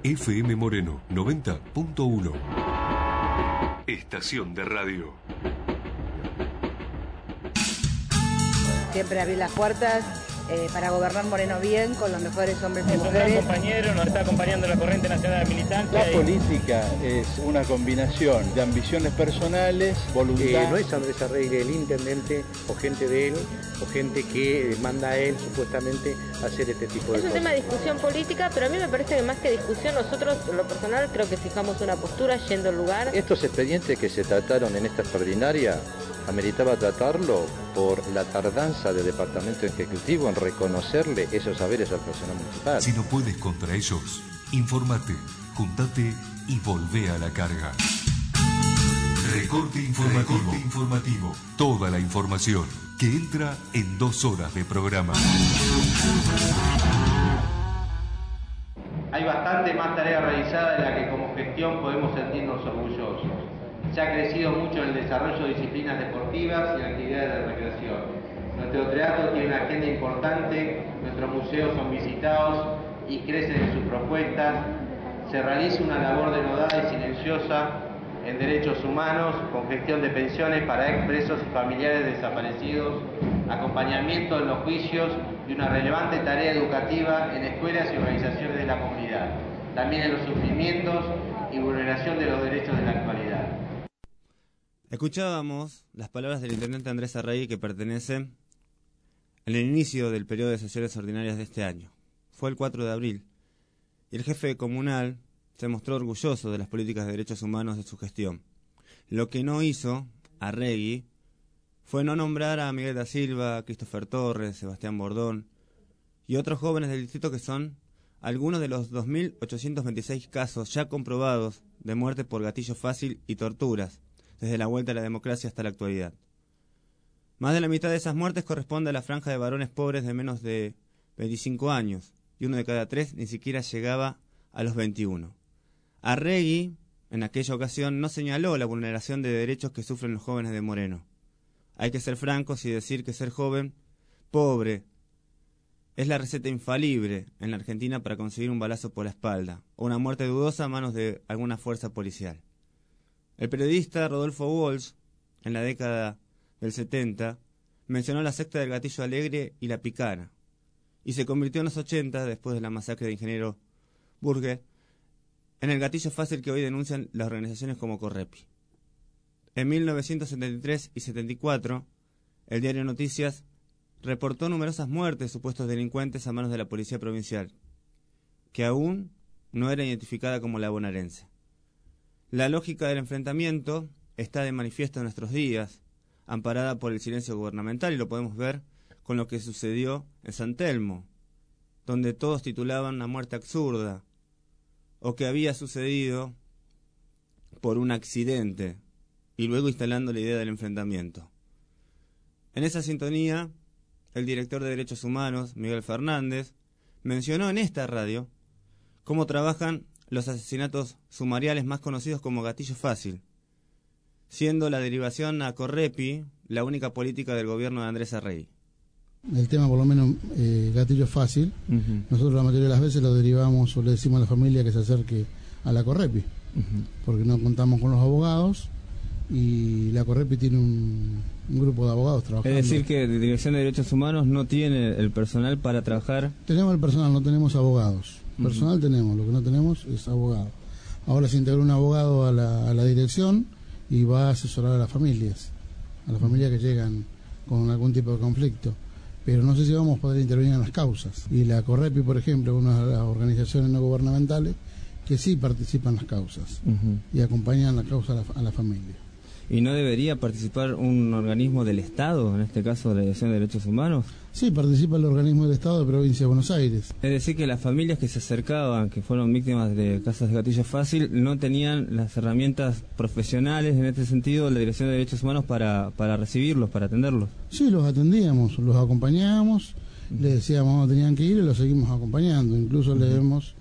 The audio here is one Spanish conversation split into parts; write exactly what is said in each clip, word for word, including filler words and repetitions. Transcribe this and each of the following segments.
F M Moreno noventa punto uno. Estación de radio. Siempre abrir las puertas eh, para gobernar Moreno bien, con los mejores hombres y es mujeres. Es un gran compañero, nos está acompañando la corriente nacional de militancia. La y... política es una combinación de ambiciones personales, voluntad. Eh, no es Andrés Arregui el intendente o gente de él, o gente que manda a él supuestamente a hacer este tipo de cosas. Es un tema de discusión política, pero a mí me parece que más que discusión, nosotros, en lo personal, creo que fijamos una postura yendo al lugar. Estos expedientes que se trataron en esta extraordinaria, ameritaba tratarlo por la tardanza del Departamento Ejecutivo en reconocerle esos saberes al personal municipal. Si no puedes contra ellos, infórmate, juntate y volvé a la carga. Recorte informativo. Recorte informativo. Toda la información que entra en dos horas de programa. Hay bastante más tarea realizada de la que como gestión podemos sentirnos orgullosos. Se ha crecido mucho en el desarrollo de disciplinas deportivas y actividades de recreación. Nuestro teatro tiene una agenda importante, nuestros museos son visitados y crecen en sus propuestas. Se realiza una labor denodada y silenciosa en derechos humanos, con gestión de pensiones para expresos y familiares desaparecidos, acompañamiento en los juicios y una relevante tarea educativa en escuelas y organizaciones de la comunidad, también en los sufrimientos y vulneración de los derechos de la actualidad. Escuchábamos las palabras del intendente Andrés Arregui, que pertenece en el inicio del periodo de sesiones ordinarias de este año. Fue el cuatro de abril, y el jefe comunal se mostró orgulloso de las políticas de derechos humanos de su gestión. Lo que no hizo Arregui fue no nombrar a Miguel da Silva, a Christopher Torres, Sebastián Bordón y otros jóvenes del distrito, que son algunos de los dos mil ochocientos veintiséis casos ya comprobados de muerte por gatillo fácil y torturas, desde la vuelta a la democracia hasta la actualidad. Más de la mitad de esas muertes corresponde a la franja de varones pobres de menos de veinticinco años, y uno de cada tres ni siquiera llegaba a los veintiuno. Arregui, en aquella ocasión, no señaló la vulneración de derechos que sufren los jóvenes de Moreno. Hay que ser francos y decir que ser joven, pobre, es la receta infalible en la Argentina para conseguir un balazo por la espalda, o una muerte dudosa a manos de alguna fuerza policial. El periodista Rodolfo Walsh, en la década del setenta, mencionó la secta del Gatillo Alegre y la Picana, y se convirtió en los ochenta, después de la masacre de Ingeniero Burger, en el gatillo fácil que hoy denuncian las organizaciones como Correpi. En mil novecientos setenta y tres y setenta y cuatro, el diario Noticias reportó numerosas muertes de supuestos delincuentes a manos de la policía provincial, que aún no era identificada como la bonaerense. La lógica del enfrentamiento está de manifiesto en nuestros días, amparada por el silencio gubernamental, y lo podemos ver con lo que sucedió en San Telmo, donde todos titulaban una muerte absurda, o que había sucedido por un accidente, y luego instalando la idea del enfrentamiento. En esa sintonía, el director de Derechos Humanos, Miguel Fernández, mencionó en esta radio cómo trabajan los asesinatos sumariales más conocidos como gatillo fácil, siendo la derivación a Correpi la única política del gobierno de Andrés Arregui. El tema, por lo menos, eh, gatillo fácil, uh-huh. Nosotros la mayoría de las veces lo derivamos o le decimos a la familia que se acerque a la Correpi, uh-huh. Porque no contamos con los abogados y la Correpi tiene un, un grupo de abogados trabajando. Es decir, que la Dirección de Derechos Humanos no tiene el personal para trabajar. Tenemos el personal, no tenemos abogados. Personal uh-huh. tenemos, lo que no tenemos es abogado. Ahora se integró un abogado a la, a la dirección y va a asesorar a las familias, a las familias que llegan con algún tipo de conflicto. Pero no sé si vamos a poder intervenir en las causas. Y la Correpi, por ejemplo, una de las organizaciones no gubernamentales que sí participan en las causas uh-huh. y acompañan la causa a la, a la familia. ¿Y no debería participar un organismo del Estado, en este caso la Dirección de Derechos Humanos? Sí, participa el organismo del Estado de Provincia de Buenos Aires. Es decir, que las familias que se acercaban, que fueron víctimas de casos de gatillo fácil, no tenían las herramientas profesionales, en este sentido, la Dirección de Derechos Humanos para, para recibirlos, para atenderlos. Sí, los atendíamos, los acompañábamos, uh-huh. les decíamos dónde tenían que ir y los seguimos acompañando. Incluso uh-huh. les hemos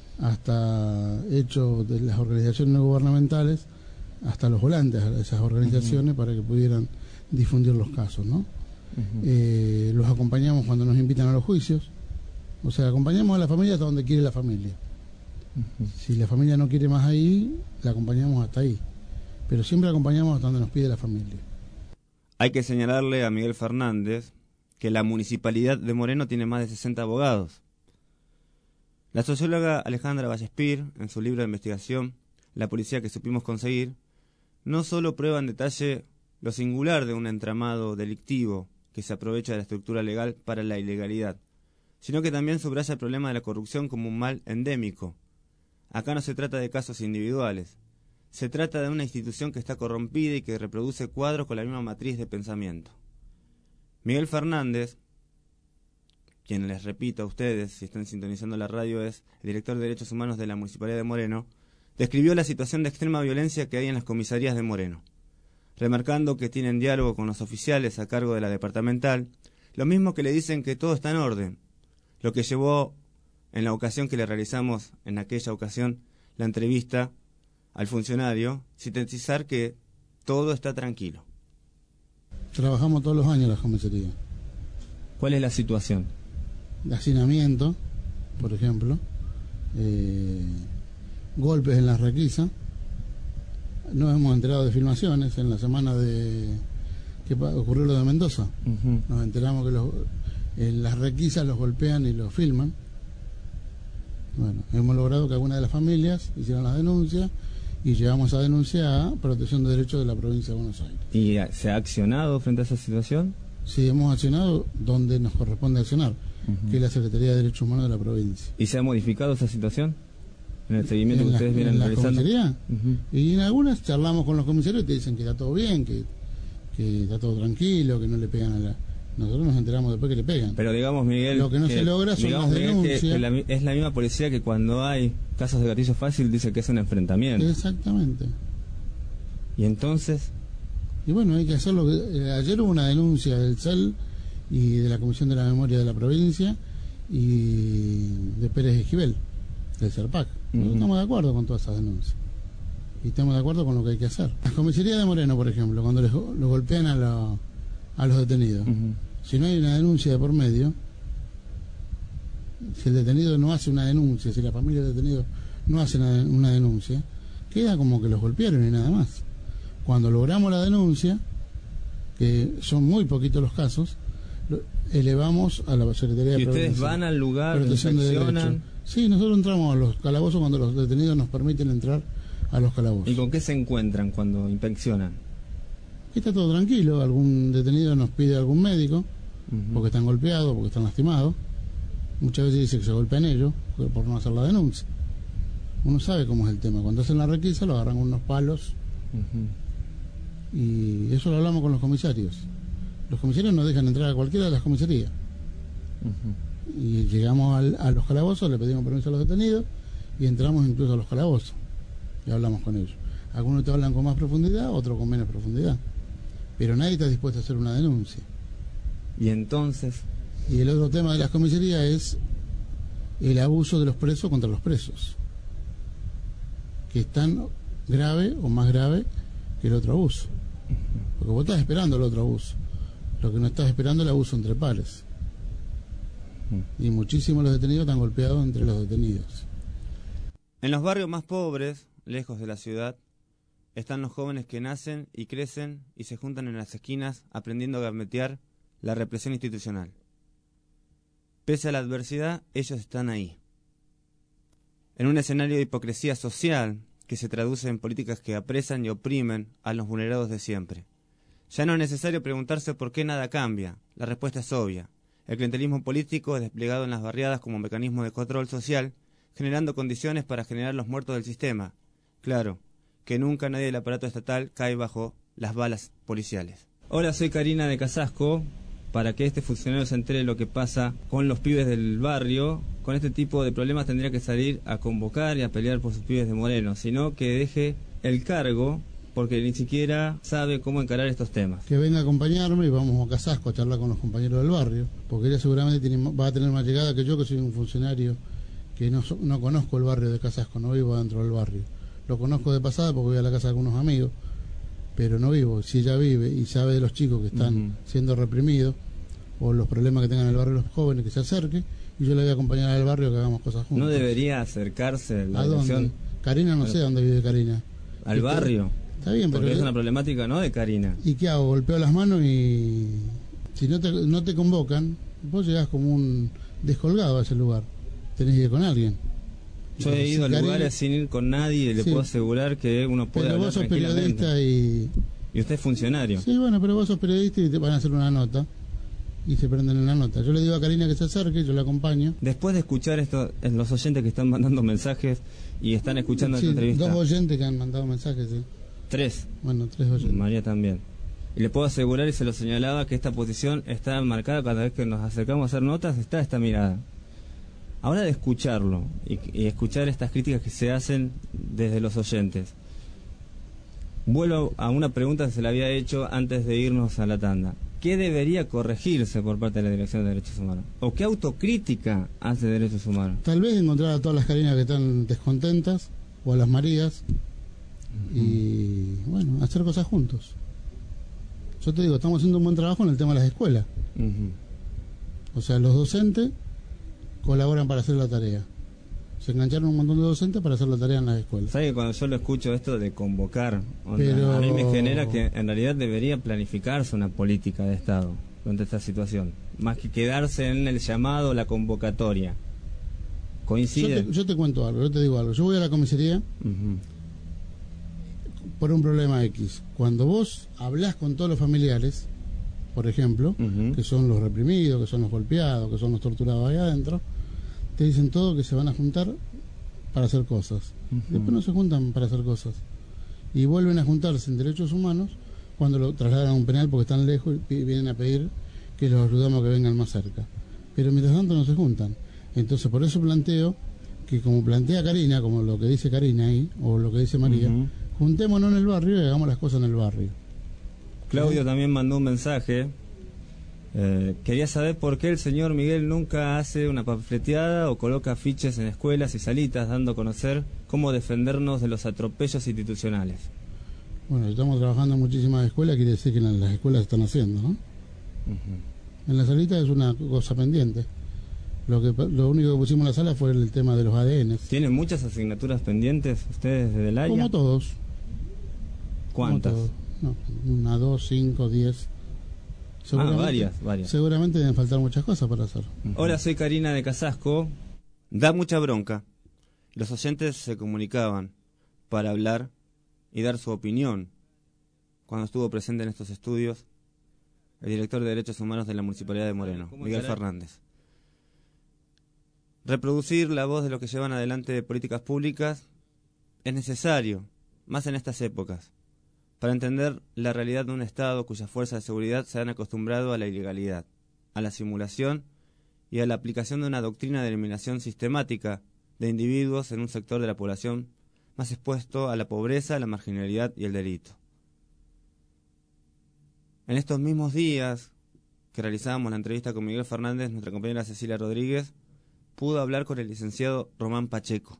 hasta hecho de las organizaciones no gubernamentales hasta los volantes a esas organizaciones uh-huh. para que pudieran difundir los casos, ¿no? Uh-huh. Eh, los acompañamos cuando nos invitan a los juicios, o sea, acompañamos a la familia hasta donde quiere la familia. Uh-huh. Si la familia no quiere más ahí, la acompañamos hasta ahí. Pero siempre acompañamos hasta donde nos pide la familia. Hay que señalarle a Miguel Fernández que la municipalidad de Moreno tiene más de sesenta abogados. La socióloga Alejandra Vallespir, en su libro de investigación La policía que supimos conseguir, no solo prueba en detalle lo singular de un entramado delictivo que se aprovecha de la estructura legal para la ilegalidad, sino que también subraya el problema de la corrupción como un mal endémico. Acá no se trata de casos individuales, se trata de una institución que está corrompida y que reproduce cuadros con la misma matriz de pensamiento. Miguel Fernández, quien les repito a ustedes, si están sintonizando la radio, es el director de Derechos Humanos de la Municipalidad de Moreno, describió la situación de extrema violencia que hay en las comisarías de Moreno, remarcando que tienen diálogo con los oficiales a cargo de la departamental, lo mismo que le dicen que todo está en orden, lo que llevó, en la ocasión que le realizamos, en aquella ocasión, la entrevista al funcionario, sintetizar que todo está tranquilo. Trabajamos todos los años en las comisarías. ¿Cuál es la situación? De hacinamiento, por ejemplo, eh, golpes en la requisa. Nos hemos enterado de filmaciones en la semana de que ocurrió lo de Mendoza. Uh-huh. Nos enteramos que los, en las requisas los golpean y los filman. Bueno, hemos logrado que algunas de las familias hicieran la denuncia y llevamos esa denuncia a Protección de Derechos de la provincia de Buenos Aires. ¿Y se ha accionado frente a esa situación? Sí, hemos accionado donde nos corresponde accionar, uh-huh. que es la Secretaría de Derechos Humanos de la provincia. ¿Y se ha modificado esa situación? ¿En el seguimiento ¿En que la, ustedes vienen en la realizando? Comisaría? Uh-huh. Y en algunas charlamos con los comisarios y te dicen que está todo bien, que, que está todo tranquilo, que no le pegan a la... Nosotros nos enteramos después que le pegan. Pero digamos, Miguel, lo que no que, se logra son digamos, las Miguel, denuncias. Que, que la, es la misma policía que cuando hay casos de gatillo fácil dice que es un enfrentamiento. Exactamente. Y entonces... Y bueno, hay que hacerlo. Eh, ayer hubo una denuncia del C E L y de la Comisión de la Memoria de la provincia y de Pérez Esquivel, del CERPAC. Nosotros uh-huh. estamos de acuerdo con todas esas denuncias. Y estamos de acuerdo con lo que hay que hacer. La comisaría de Moreno, por ejemplo, cuando les, lo golpean a, lo, a los detenidos, uh-huh. si no hay una denuncia de por medio, si el detenido no hace una denuncia, si la familia del detenido no hace una, una denuncia, queda como que los golpearon y nada más. Cuando logramos la denuncia, que son muy poquitos los casos, lo elevamos a la Secretaría de ¿Y ustedes van al lugar, inspeccionan? Sí, nosotros entramos a los calabozos cuando los detenidos nos permiten entrar a los calabozos. ¿Y con qué se encuentran cuando inspeccionan? Que está todo tranquilo, algún detenido nos pide algún médico, uh-huh. porque están golpeados, porque están lastimados. Muchas veces dice que se golpean ellos por no hacer la denuncia. Uno sabe cómo es el tema. Cuando hacen la requisa lo agarran con unos palos. Uh-huh. Y eso lo hablamos con los comisarios. Los comisarios nos dejan entrar a cualquiera de las comisarías. Uh-huh. Y llegamos al, a los calabozos, le pedimos permiso a los detenidos y entramos incluso a los calabozos y hablamos con ellos. Algunos te hablan con más profundidad, otros con menos profundidad, pero nadie está dispuesto a hacer una denuncia. Y entonces... Y el otro tema de las comisarías es el abuso de los presos contra los presos, que es tan grave o más grave que el otro abuso. Porque vos estás esperando el otro abuso, lo que no estás esperando es el abuso entre pares. Y muchísimos los detenidos están golpeados entre los detenidos. En los barrios más pobres, lejos de la ciudad, están los jóvenes que nacen y crecen y se juntan en las esquinas aprendiendo a gambetear la represión institucional. Pese a la adversidad, ellos están ahí. En un escenario de hipocresía social que se traduce en políticas que apresan y oprimen a los vulnerados de siempre. Ya no es necesario preguntarse por qué nada cambia. La respuesta es obvia. El clientelismo político es desplegado en las barriadas como mecanismo de control social, generando condiciones para generar los muertos del sistema. Claro, que nunca nadie del aparato estatal cae bajo las balas policiales. Hola, soy Karina de Casasco. Para que este funcionario se entere de lo que pasa con los pibes del barrio, con este tipo de problemas tendría que salir a convocar y a pelear por sus pibes de Moreno, sino que deje el cargo porque ni siquiera sabe cómo encarar estos temas. Que venga a acompañarme y vamos a Casasco a charlar con los compañeros del barrio, porque ella seguramente tiene, va a tener más llegada que yo, que soy un funcionario que no, no conozco el barrio de Casasco, no vivo dentro del barrio. Lo conozco de pasada porque voy a la casa de algunos amigos, pero no vivo. Si ella vive y sabe de los chicos que están uh-huh. siendo reprimidos o los problemas que tengan en el barrio los jóvenes, que se acerque y yo le voy a acompañar al barrio que hagamos cosas juntos. ¿No debería acercarse la ¿A dirección? dónde? Karina, no sé dónde vive Karina. Al barrio. Está bien, pero... Porque es una problemática, ¿no?, de Karina. ¿Y qué hago? Golpeo las manos y... Si no te, no te convocan, vos llegás como un descolgado a ese lugar. Tenés que ir con alguien. Yo he ido a lugares sin ir con nadie y le sí. puedo asegurar que uno puede pero hablar vos sos tranquilamente. Periodista y... y usted es funcionario. Sí, bueno, pero vos sos periodista y te van a hacer una nota y se prenden en la nota. Yo le digo a Karina que se acerque, yo la acompaño. Después de escuchar esto, los oyentes que están mandando mensajes y están escuchando sí, esta entrevista. Dos oyentes que han mandado mensajes, sí. Tres. Bueno, tres oyentes. María también. Y le puedo asegurar, y se lo señalaba, que esta posición está marcada cada vez que nos acercamos a hacer notas, está esta mirada. Ahora de escucharlo y, y escuchar estas críticas que se hacen desde los oyentes, vuelvo a una pregunta que se le había hecho antes de irnos a la tanda. ¿Qué debería corregirse por parte de la Dirección de Derechos Humanos? ¿O qué autocrítica hace Derechos Humanos? Tal vez encontrar a todas las Carinas que están descontentas, o a las Marías, uh-huh. y bueno, hacer cosas juntos. Yo te digo, estamos haciendo un buen trabajo en el tema de las escuelas. Uh-huh. O sea, los docentes colaboran para hacer la tarea. Se engancharon un montón de docentes para hacer la tarea en las escuelas. ¿Sabes que cuando yo lo escucho esto de convocar, onda, Pero... a mí me genera que en realidad debería planificarse una política de Estado ante esta situación, más que quedarse en el llamado o la convocatoria? ¿Coincide? Yo te, yo te cuento algo, yo te digo algo. Yo voy a la comisaría uh-huh. por un problema X. Cuando vos hablás con todos los familiares, por ejemplo, uh-huh. que son los reprimidos, que son los golpeados, que son los torturados ahí adentro, te dicen todo que se van a juntar para hacer cosas. Uh-huh. Después no se juntan para hacer cosas. Y vuelven a juntarse en derechos humanos cuando lo trasladan a un penal porque están lejos y vienen a pedir que los ayudamos a que vengan más cerca. Pero mientras tanto no se juntan. Entonces por eso planteo que, como plantea Karina, como lo que dice Karina ahí, o lo que dice María, uh-huh. juntémonos en el barrio y hagamos las cosas en el barrio. Claudio ¿sí? también mandó un mensaje. Eh, quería saber por qué el señor Miguel nunca hace una panfleteada o coloca afiches en escuelas y salitas dando a conocer cómo defendernos de los atropellos institucionales. Bueno, estamos trabajando en muchísimas escuelas, quiere decir que en las escuelas están haciendo, ¿no? Uh-huh. En la salita es una cosa pendiente. Lo que lo único que pusimos en la sala fue el tema de los A D N. ¿Tienen muchas asignaturas pendientes ustedes desde el área? Como todos. ¿Cuántas? Como todos. No, una, dos, cinco, diez. Ah, varias, varias. Seguramente deben faltar muchas cosas para hacer. Uh-huh. Hola, soy Karina de Casasco. Da mucha bronca. Los oyentes se comunicaban para hablar y dar su opinión. Cuando estuvo presente en estos estudios el director de Derechos Humanos de la Municipalidad de Moreno, Miguel Fernández. Reproducir la voz de los que llevan adelante políticas públicas es necesario, más en estas épocas, para entender la realidad de un Estado cuyas fuerzas de seguridad se han acostumbrado a la ilegalidad, a la simulación y a la aplicación de una doctrina de eliminación sistemática de individuos en un sector de la población más expuesto a la pobreza, la marginalidad y el delito. En estos mismos días que realizábamos la entrevista con Miguel Fernández, nuestra compañera Cecilia Rodríguez pudo hablar con el licenciado Román Pacheco,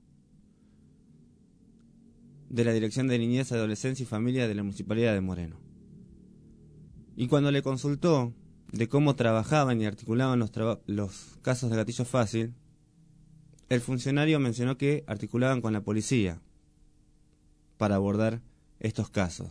de la Dirección de Niñez, Adolescencia y Familia de la Municipalidad de Moreno. Y cuando le consultó de cómo trabajaban y articulaban los, traba- los casos de gatillo fácil, el funcionario mencionó que articulaban con la policía para abordar estos casos.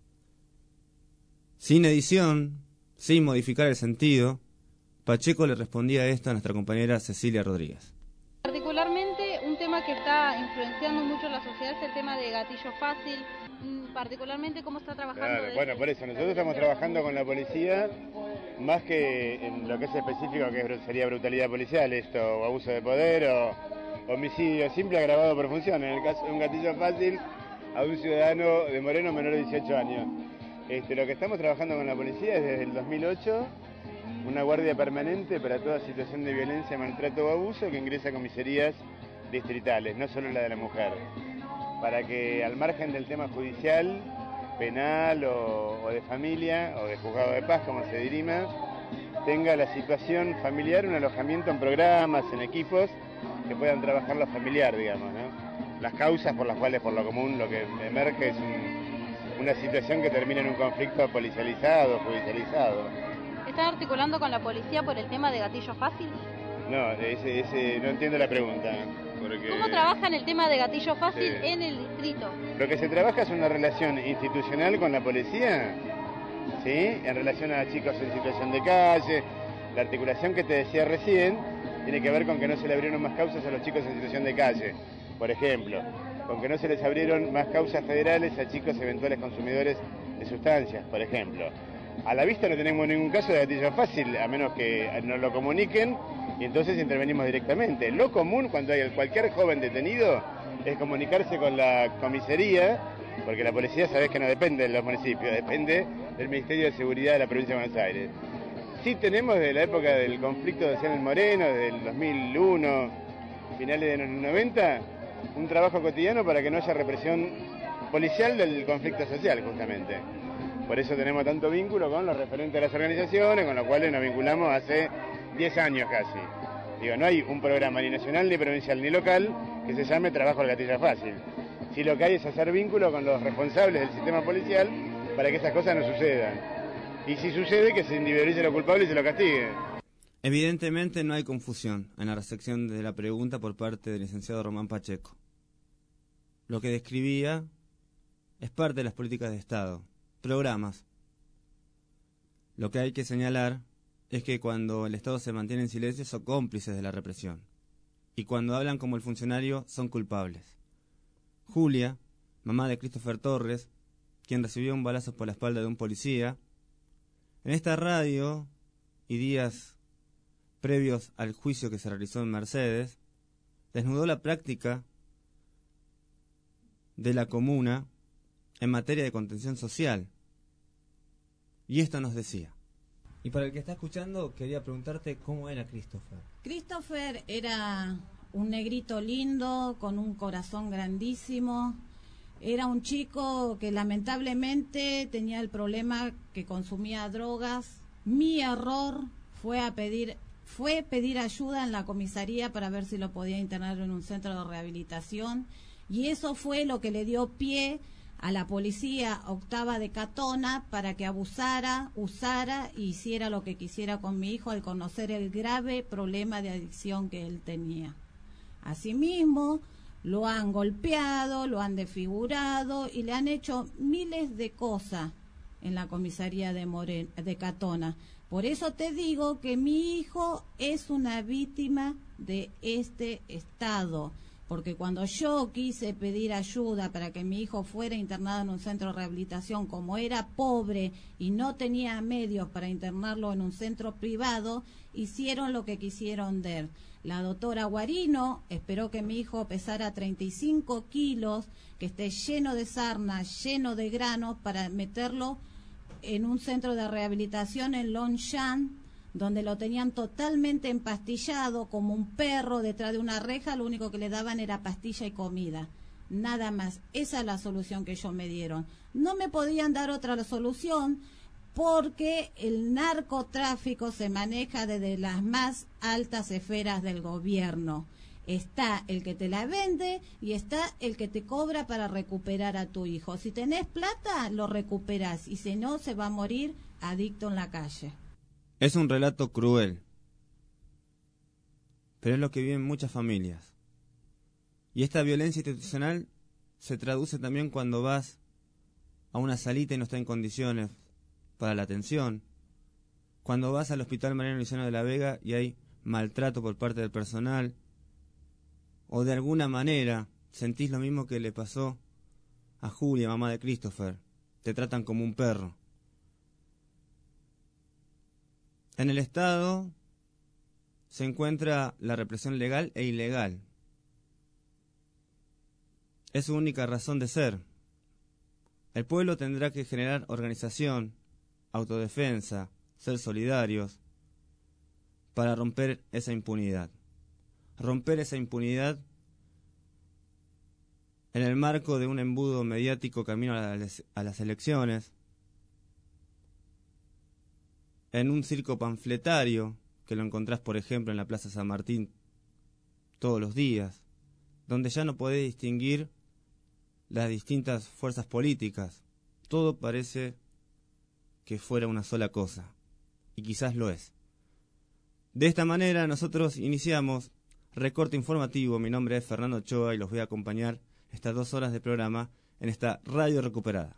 Sin edición, sin modificar el sentido, Pacheco le respondía esto a nuestra compañera Cecilia Rodríguez. Particularmente un tema que está influenciando mucho la sociedad es el tema de gatillo fácil, particularmente cómo está trabajando. Claro, bueno, por eso nosotros estamos trabajando con la policía más que en lo que es específico, que sería brutalidad policial, esto, o abuso de poder, o homicidio simple agravado por función. En el caso de un gatillo fácil a un ciudadano de Moreno menor de dieciocho años. Este, lo que estamos trabajando con la policía es desde el dos mil ocho, una guardia permanente para toda situación de violencia, maltrato o abuso que ingresa a comisarías distritales, no solo la de la mujer, para que al margen del tema judicial, penal o, o de familia o de juzgado de paz, como se dirima, tenga la situación familiar, un alojamiento en programas, en equipos que puedan trabajar lo familiar, digamos, ¿no? Las causas por las cuales, por lo común, lo que emerge es un, una situación que termina en un conflicto policializado, judicializado. ¿Están articulando con la policía por el tema de gatillo fácil? No, ese, ese, no entiendo la pregunta. Porque... ¿Cómo trabajan el tema de gatillo fácil Sí. en el distrito? Lo que se trabaja es una relación institucional con la policía, ¿sí? En relación a chicos en situación de calle. La articulación que te decía recién tiene que ver con que no se le abrieron más causas a los chicos en situación de calle, por ejemplo, con que no se les abrieron más causas federales a chicos eventuales consumidores de sustancias, por ejemplo. A la vista no tenemos ningún caso de gatillo fácil, a menos que nos lo comuniquen y entonces intervenimos directamente. Lo común cuando hay cualquier joven detenido es comunicarse con la comisaría, porque la policía sabés que no depende de los municipios, depende del Ministerio de Seguridad de la Provincia de Buenos Aires. Sí tenemos desde la época del conflicto social en Moreno, desde el dos mil uno, finales de los noventa, un trabajo cotidiano para que no haya represión policial del conflicto social, justamente. Por eso tenemos tanto vínculo con los referentes de las organizaciones, con los cuales nos vinculamos hace diez años casi. Digo, no hay un programa ni nacional, ni provincial, ni local que se llame Trabajo al Gatillo Fácil. Sí, lo que hay es hacer vínculo con los responsables del sistema policial para que esas cosas no sucedan. Y si sucede, que se individualice lo culpable y se lo castigue. Evidentemente no hay confusión en la recepción de la pregunta por parte del licenciado Román Pacheco. Lo que describía es parte de las políticas de Estado, programas. Lo que hay que señalar es que cuando el Estado se mantiene en silencio son cómplices de la represión. Y cuando hablan como el funcionario son culpables. Julia, mamá de Christopher Torres, quien recibió un balazo por la espalda de un policía, en esta radio y días previos al juicio que se realizó en Mercedes, desnudó la práctica de la comuna en materia de contención social. Y esto nos decía. Y para el que está escuchando, quería preguntarte cómo era Christopher. Christopher era un negrito lindo, con un corazón grandísimo. Era un chico que lamentablemente tenía el problema que consumía drogas. Mi error fue a pedir fue pedir ayuda en la comisaría para ver si lo podía internar en un centro de rehabilitación, y eso fue lo que le dio pie a la policía octava de Catona para que abusara, usara e hiciera lo que quisiera con mi hijo al conocer el grave problema de adicción que él tenía. Asimismo, lo han golpeado, lo han desfigurado y le han hecho miles de cosas en la comisaría de, Moren, de Catona. Por eso te digo que mi hijo es una víctima de este Estado, porque cuando yo quise pedir ayuda para que mi hijo fuera internado en un centro de rehabilitación, como era pobre y no tenía medios para internarlo en un centro privado, hicieron lo que quisieron de él. La doctora Guarino esperó que mi hijo pesara treinta y cinco kilos, que esté lleno de sarna, lleno de granos, para meterlo en un centro de rehabilitación en Longchamp, donde lo tenían totalmente empastillado como un perro detrás de una reja. Lo único que le daban era pastilla y comida, nada más. Esa es la solución que ellos me dieron. No me podían dar otra solución porque el narcotráfico se maneja desde las más altas esferas del gobierno. Está el que te la vende y está el que te cobra para recuperar a tu hijo. Si tenés plata, lo recuperás, y si no, se va a morir adicto en la calle. Es un relato cruel, pero es lo que viven muchas familias. Y esta violencia institucional se traduce también cuando vas a una salita y no está en condiciones para la atención, cuando vas al Hospital Mariano Luciano de la Vega y hay maltrato por parte del personal, o de alguna manera sentís lo mismo que le pasó a Julia, mamá de Christopher. Te tratan como un perro. En el Estado se encuentra la represión legal e ilegal. Es su única razón de ser. El pueblo tendrá que generar organización, autodefensa, ser solidarios, para romper esa impunidad. Romper esa impunidad en el marco de un embudo mediático camino a las, a las elecciones, en un circo panfletario, que lo encontrás, por ejemplo, en la Plaza San Martín todos los días, donde ya no podés distinguir las distintas fuerzas políticas. Todo parece que fuera una sola cosa, y quizás lo es. De esta manera nosotros iniciamos Recorte Informativo. Mi nombre es Fernando Ochoa y los voy a acompañar estas dos horas de programa en esta radio recuperada.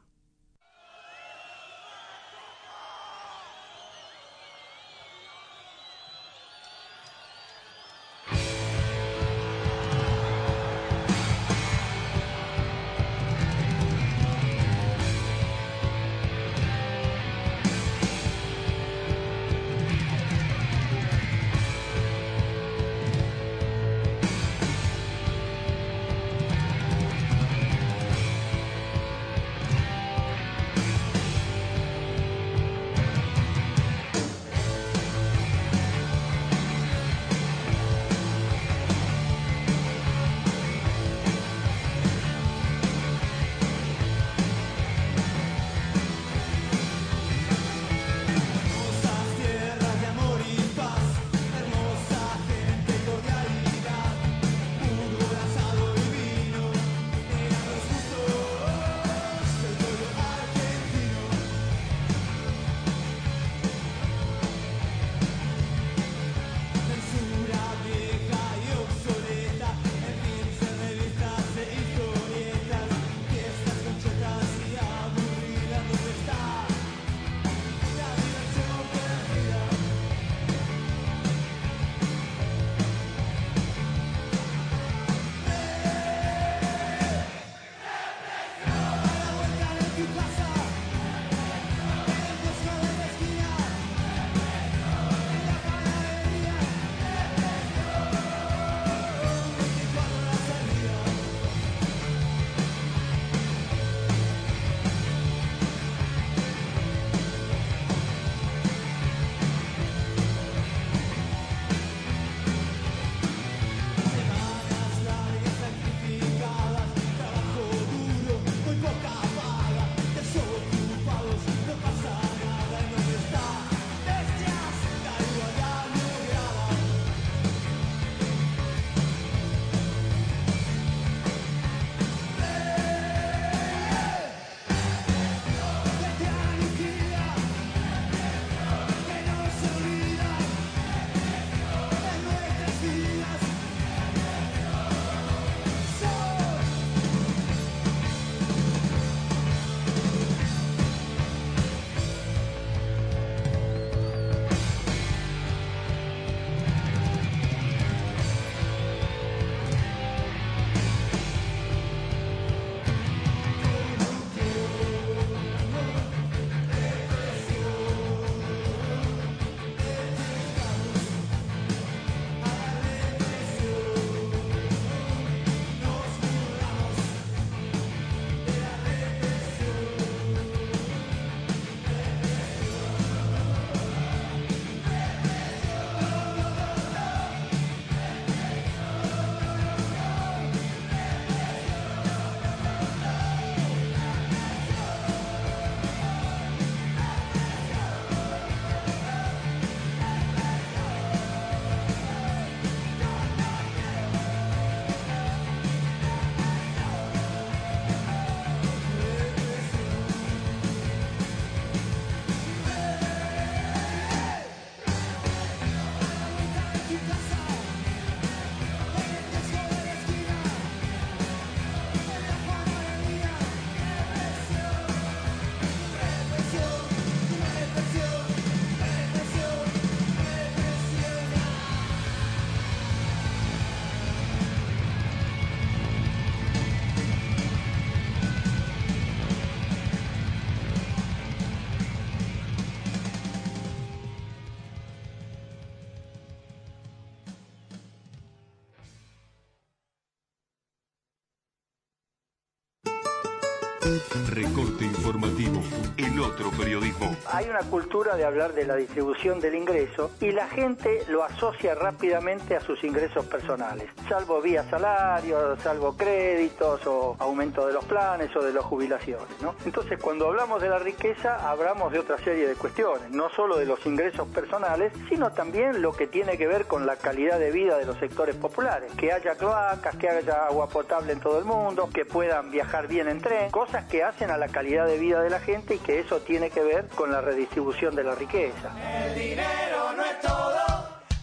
Recorte informativo, el otro periodismo. Hay una cultura de hablar de la distribución del ingreso y la gente lo asocia rápidamente a sus ingresos personales, salvo vía salario, salvo créditos o aumento de los planes o de las jubilaciones, ¿no? Entonces, cuando hablamos de la riqueza, hablamos de otra serie de cuestiones, no solo de los ingresos personales, sino también lo que tiene que ver con la calidad de vida de los sectores populares, que haya cloacas, que haya agua potable en todo el mundo, que puedan viajar bien en tren, cosas que hacen a la calidad de vida de la gente y que eso tiene que ver con la redistribución de la riqueza. El dinero no es todo,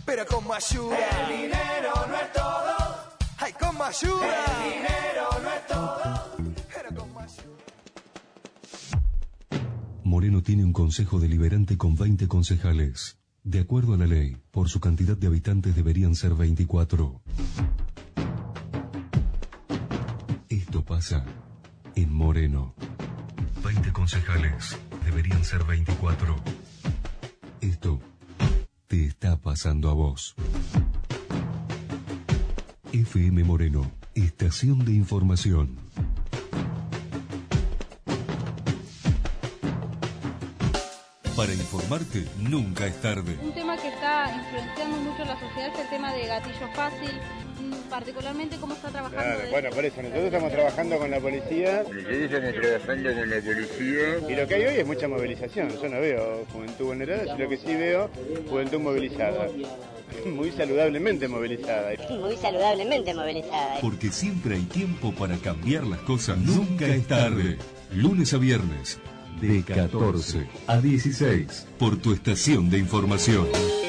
pero con más ayuda. El dinero no es todo. Ay, con más ayuda. El dinero no es todo. Pero con más ayuda. Moreno tiene un consejo deliberante con veinte concejales. De acuerdo a la ley, por su cantidad de habitantes deberían ser veinticuatro. Esto pasa en Moreno. veinte concejales, deberían ser veinticuatro. Esto te está pasando a vos. F M Moreno, estación de información. Para informarte, nunca es tarde. Un tema que está influenciando mucho la sociedad es el tema de gatillo fácil, particularmente cómo está trabajando. Claro, de... bueno, por eso nosotros estamos trabajando con la policía. Nosotros estamos trabajando con la policía. Y lo que hay hoy es mucha movilización. Yo no veo juventud vulnerada, sino que sí veo juventud movilizada. Muy saludablemente movilizada. Muy saludablemente movilizada. Porque siempre hay tiempo para cambiar las cosas. Nunca es tarde. Lunes a viernes, de catorce a dieciséis, por tu estación de información.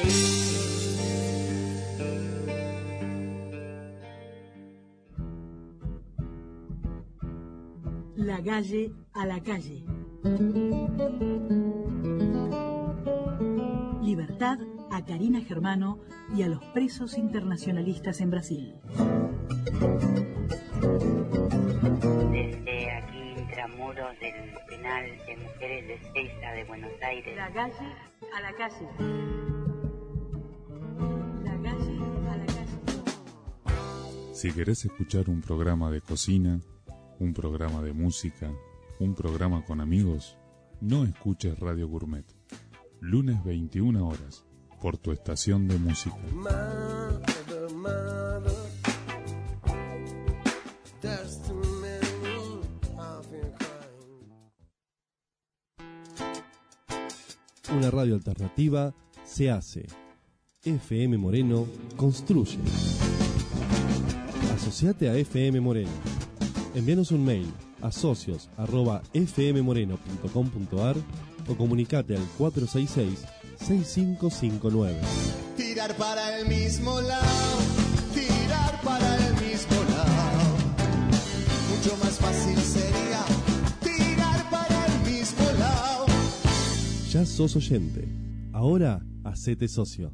La calle a la calle. Libertad a Karina Germano y a los presos internacionalistas en Brasil. Desde aquí, intramuros del penal de mujeres de Ezeiza de Buenos Aires. La calle a la calle. La calle a la calle. Si querés escuchar un programa de cocina, un programa de música, un programa con amigos, no escuches Radio Gourmet. Lunes veintiuna horas, por tu estación de música. Mother, mother, there's too many of your kind. Una radio alternativa se hace. F M Moreno construye. Asociate a F M Moreno. Envíanos un mail a socios arroba f m moreno punto com punto a r o comunicate al cuatro seis seis, seis cinco cinco nueve. Tirar para el mismo lado, tirar para el mismo lado. Mucho más fácil sería tirar para el mismo lado. Ya sos oyente. Ahora hacete socio.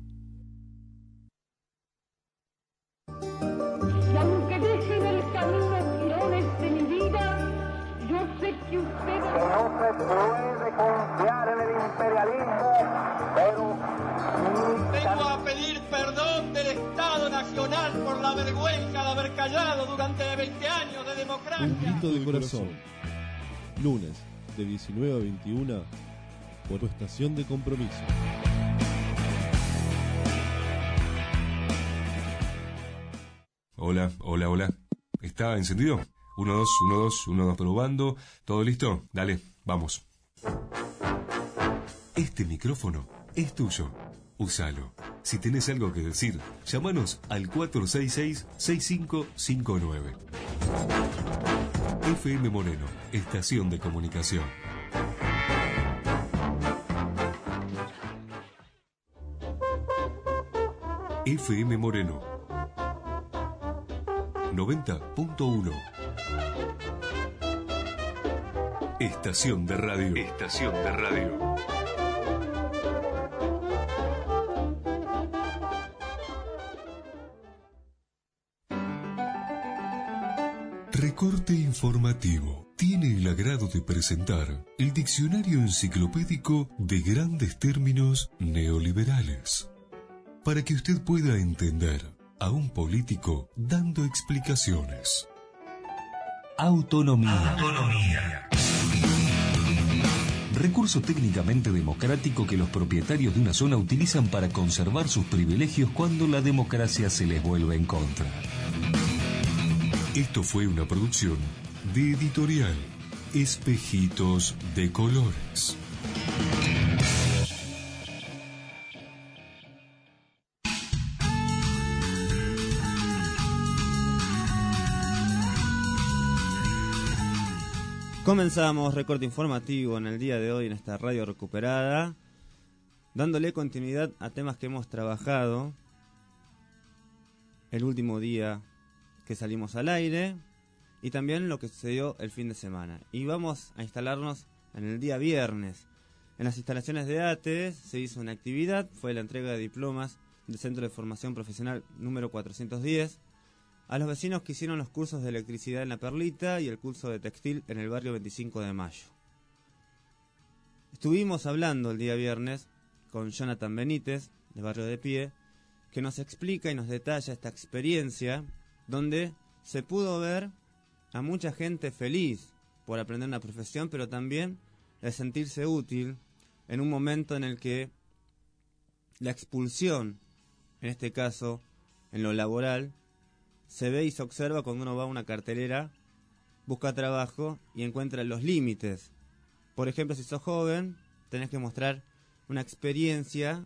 Y aunque dejen el camino girones de mi vida, yo sé que ustedes... Que no se puede confiar en el imperialismo, pero... Vengo a pedir perdón del Estado Nacional por la vergüenza de haber callado durante veinte años de democracia. Un grito de corazón. Lunes, de diecinueve a veintiuna, por tu estación de compromiso. Hola, hola, hola. ¿Está encendido? Uno, dos, uno, dos, uno, dos, probando. ¿Todo listo? Dale, vamos. Este micrófono es tuyo. Úsalo. Si tenés algo que decir, llámanos al cuatro seis seis, seis cinco cinco nueve. F M Moreno, estación de comunicación. F M Moreno noventa punto uno. Estación de radio. Estación de radio. Recorte informativo. Tiene el agrado de presentar el diccionario enciclopédico de grandes términos neoliberales, para que usted pueda entender a un político dando explicaciones. Autonomía. Autonomía. Recurso técnicamente democrático que los propietarios de una zona utilizan para conservar sus privilegios cuando la democracia se les vuelve en contra. Esto fue una producción de Editorial Espejitos de Colores. Comenzamos recorte informativo en el día de hoy en esta radio recuperada, dándole continuidad a temas que hemos trabajado el último día que salimos al aire y también lo que sucedió el fin de semana. Y vamos a instalarnos en el día viernes. En las instalaciones de A T E S se hizo una actividad, fue la entrega de diplomas del Centro de Formación Profesional número cuatrocientos diez a los vecinos que hicieron los cursos de electricidad en La Perlita y el curso de textil en el barrio veinticinco de mayo. Estuvimos hablando el día viernes con Jonathan Benítez, de Barrio de Pie, que nos explica y nos detalla esta experiencia donde se pudo ver a mucha gente feliz por aprender una profesión, pero también de sentirse útil en un momento en el que la expulsión, en este caso en lo laboral, se ve y se observa cuando uno va a una cartelera, busca trabajo y encuentra los límites. Por ejemplo, si sos joven, tenés que mostrar una experiencia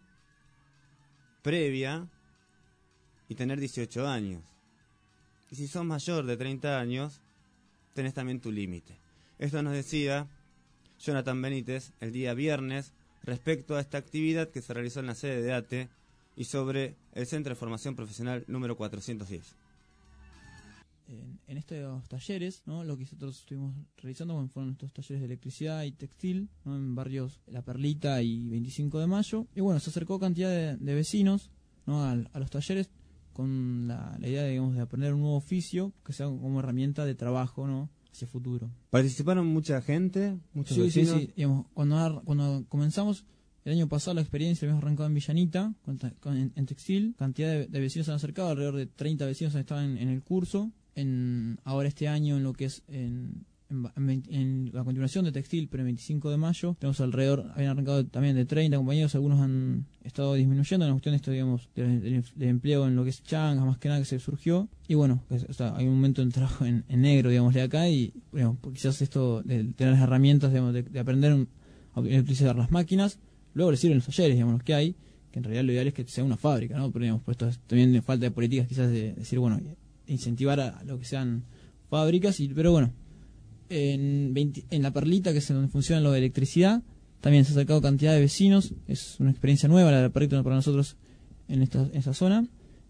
previa y tener dieciocho años. Y si sos mayor de treinta años, tenés también tu límite. Esto nos decía Jonathan Benítez el día viernes respecto a esta actividad que se realizó en la sede de A T E y sobre el Centro de Formación Profesional número cuatrocientos diez. En, en estos talleres, ¿no? Lo que nosotros estuvimos realizando bueno, fueron estos talleres de electricidad y textil, ¿no? En barrios La Perlita y veinticinco de mayo. Y bueno, se acercó cantidad de, de vecinos, ¿no? a, a los talleres con la, la idea de, digamos, de aprender un nuevo oficio que sea como herramienta de trabajo, ¿no? Hacia futuro. ¿Participaron mucha gente? ¿Muchos sí, vecinos? Sí, sí. Digamos, cuando, cuando comenzamos el año pasado la experiencia, habíamos arrancado en Villanita, con, con, en, en textil. Cantidad de, de vecinos se han acercado, alrededor de treinta vecinos estaban en, en el curso. En, ahora este año en lo que es en, en, en la continuación de textil, pero en veinticinco de mayo tenemos alrededor, habían arrancado también de treinta compañeros, algunos han estado disminuyendo en la cuestión de esto, digamos, del, del, del empleo en lo que es changas, más que nada que se surgió, y bueno, pues, o sea, hay un momento de trabajo en, en negro, digamos, de acá, y digamos, quizás esto de tener las herramientas, digamos, de, de aprender un, a utilizar las máquinas, luego les sirven los talleres, digamos, los que hay, que en realidad lo ideal es que sea una fábrica, ¿no? Pero digamos, pues esto es también falta de políticas quizás de decir, bueno, incentivar a lo que sean fábricas, y pero bueno, en, veinte, en La Perlita, que es donde funciona lo de electricidad, también se ha acercado cantidad de vecinos, es una experiencia nueva la de La Perlita para nosotros en esta, en esta zona,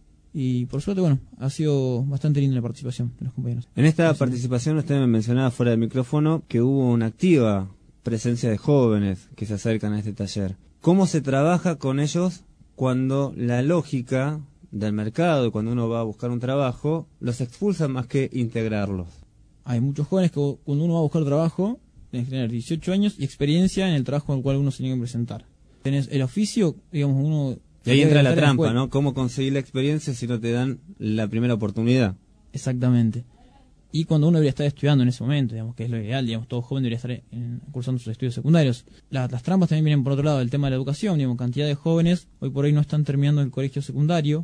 y por suerte, bueno, ha sido bastante linda la participación de los compañeros. En esta Gracias. participación usted me mencionaba fuera del micrófono que hubo una activa presencia de jóvenes que se acercan a este taller. ¿Cómo se trabaja con ellos cuando la lógica del mercado, cuando uno va a buscar un trabajo, los expulsa más que integrarlos? Hay muchos jóvenes que cuando uno va a buscar trabajo, tienes que tener dieciocho años y experiencia en el trabajo al cual uno se tiene que presentar. Tenés el oficio, digamos, uno... Y ahí entra la trampa, ¿no? ¿Cómo conseguir la experiencia si no te dan la primera oportunidad? Exactamente. Y cuando uno debería estar estudiando en ese momento, digamos, que es lo ideal, digamos, todo joven debería estar en, cursando sus estudios secundarios. La, las trampas también vienen por otro lado del tema de la educación, digamos, cantidad de jóvenes hoy por hoy no están terminando el colegio secundario.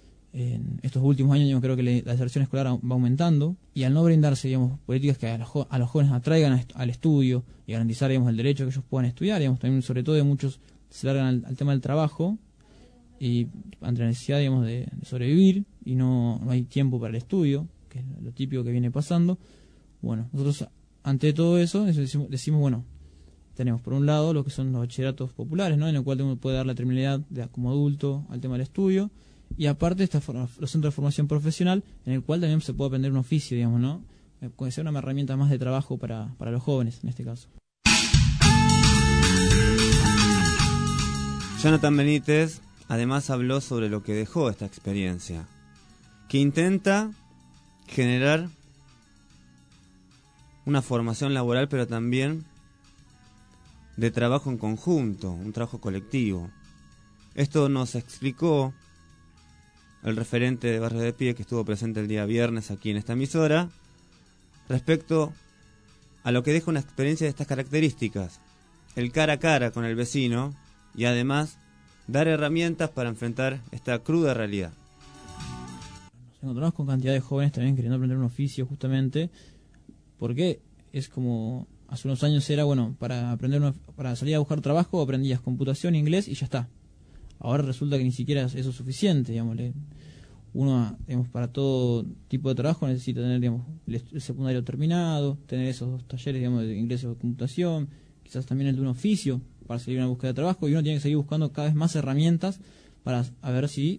En estos últimos años, yo creo que le, la deserción escolar va aumentando, y al no brindarse, digamos, políticas que a los, a los jóvenes atraigan a est al estudio y garantizar, digamos, el derecho a que ellos puedan estudiar, digamos, también sobre todo de muchos se largan al, al tema del trabajo y ante la necesidad, digamos, de, de sobrevivir, y no, no hay tiempo para el estudio, que es lo típico que viene pasando. Bueno, nosotros ante todo eso decimos, decimos bueno, tenemos por un lado lo que son los bachilleratos populares, ¿no? En el cual uno puede dar la terminalidad de, como adulto al tema del estudio, y aparte está los centros de formación profesional, en el cual también se puede aprender un oficio, digamos, ¿no? Puede ser una herramienta más de trabajo para, para los jóvenes en este caso. Jonathan Benítez además habló sobre lo que dejó esta experiencia, que intenta generar una formación laboral, pero también de trabajo en conjunto, un trabajo colectivo. Esto nos explicó el referente de Barrio de Pie, que estuvo presente el día viernes aquí en esta emisora, respecto a lo que deja una experiencia de estas características: el cara a cara con el vecino, y además dar herramientas para enfrentar esta cruda realidad. Nos encontramos con cantidad de jóvenes también queriendo aprender un oficio, justamente porque es como hace unos años era, bueno, para aprender una, para salir a buscar trabajo aprendías computación, inglés y ya está. Ahora resulta que ni siquiera eso es suficiente, digamos. Uno, digamos, para todo tipo de trabajo necesita tener, digamos, el secundario terminado, tener esos dos talleres, digamos, de inglés o de computación, quizás también el de un oficio para seguir una búsqueda de trabajo, y uno tiene que seguir buscando cada vez más herramientas para a ver si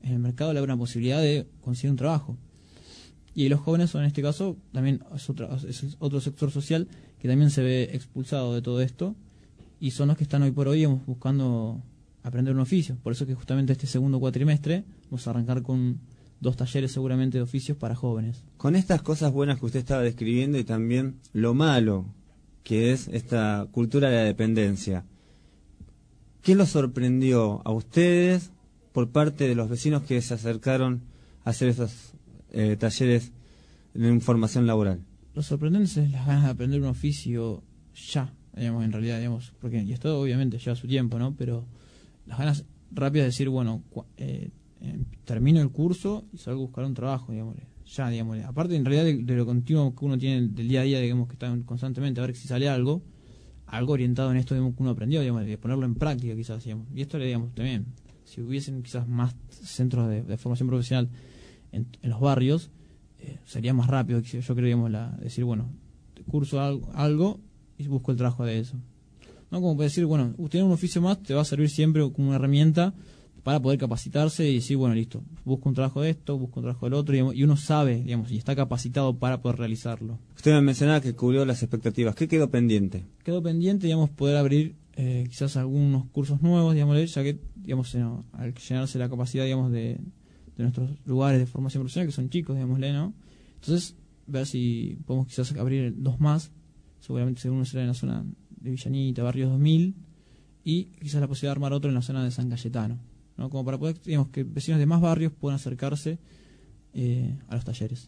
en el mercado le abre una posibilidad de conseguir un trabajo. Y los jóvenes son, en este caso, también es otro, es otro sector social que también se ve expulsado de todo esto, y son los que están hoy por hoy digamos, buscando aprender un oficio. Por eso que justamente este segundo cuatrimestre vamos a arrancar con dos talleres seguramente de oficios para jóvenes. Con estas cosas buenas que usted estaba describiendo y también lo malo que es esta cultura de la dependencia, ¿qué los sorprendió a ustedes por parte de los vecinos que se acercaron a hacer esos eh, talleres de información laboral? Lo sorprendente es las ganas de aprender un oficio ya, digamos, en realidad, digamos, porque y esto obviamente lleva su tiempo, ¿no? Pero las ganas rápidas de decir, bueno, eh, eh, termino el curso y salgo a buscar un trabajo, digamos, ya, digamos. Aparte, en realidad, de, de lo continuo que uno tiene del día a día, digamos, que está constantemente a ver si sale algo, algo orientado en esto, digamos, que uno aprendió, digamos, de ponerlo en práctica, quizás, digamos. Y esto, digamos, también, si hubiesen quizás más centros de, de formación profesional en, en los barrios, eh, sería más rápido, yo creo, digamos, la, decir, bueno, curso algo, algo y busco el trabajo de eso. No como para decir, bueno, tener un oficio más te va a servir siempre como una herramienta para poder capacitarse y decir, bueno, listo, busco un trabajo de esto, busco un trabajo del otro, digamos, y uno sabe, digamos, y está capacitado para poder realizarlo. Usted me mencionaba que cubrió las expectativas. ¿Qué quedó pendiente? Quedó pendiente, digamos, poder abrir eh, quizás algunos cursos nuevos, digamos, ya que, digamos, no, al llenarse la capacidad, digamos, de, de nuestros lugares de formación profesional, que son chicos, digámosle, ¿no? Entonces, ver si podemos quizás abrir dos más, seguramente uno será en la zona de Villanita, Barrio dos mil, y quizás la posibilidad de armar otro en la zona de San Cayetano, ¿no? Como para poder, digamos, que vecinos de más barrios puedan acercarse eh, a los talleres.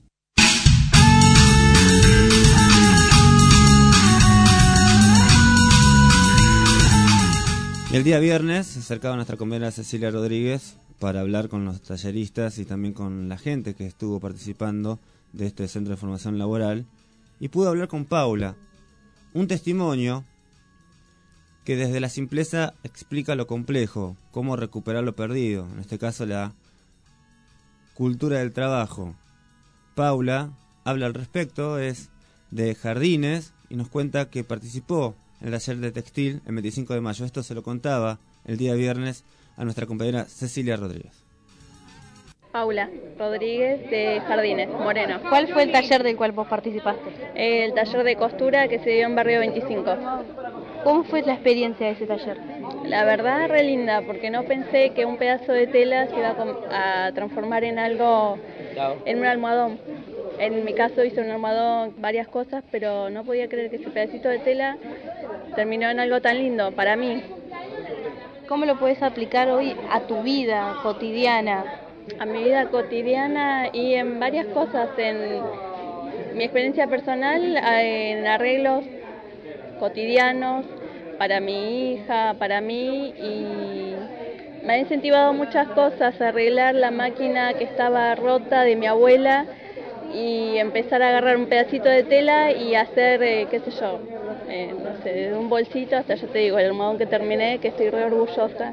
El día viernes se acercaba nuestra compañera Cecilia Rodríguez para hablar con los talleristas y también con la gente que estuvo participando de este centro de formación laboral, y pudo hablar con Paula, un testimonio que desde la simpleza explica lo complejo, cómo recuperar lo perdido, en este caso la cultura del trabajo. Paula habla al respecto, es de Jardines, y nos cuenta que participó en el taller de textil el veinticinco de mayo. Esto se lo contaba el día viernes a nuestra compañera Cecilia Rodríguez. Paula Rodríguez de Jardines, Moreno. ¿Cuál fue el taller del cual vos participaste? El taller de costura que se dio en Barrio veinticinco. ¿Cómo fue la experiencia de ese taller? La verdad, re linda, porque no pensé que un pedazo de tela se iba a, a transformar en algo, en un almohadón. En mi caso hice un almohadón, varias cosas, pero no podía creer que ese pedacito de tela terminó en algo tan lindo para mí. ¿Cómo lo puedes aplicar hoy a tu vida cotidiana? A mi vida cotidiana y en varias cosas, en mi experiencia personal, en arreglos cotidianos para mi hija, para mí, y me ha incentivado muchas cosas, arreglar la máquina que estaba rota de mi abuela y empezar a agarrar un pedacito de tela y hacer, eh, qué sé yo, eh, no sé, de un bolsito hasta, yo te digo, el almohadón que terminé, que estoy re orgullosa.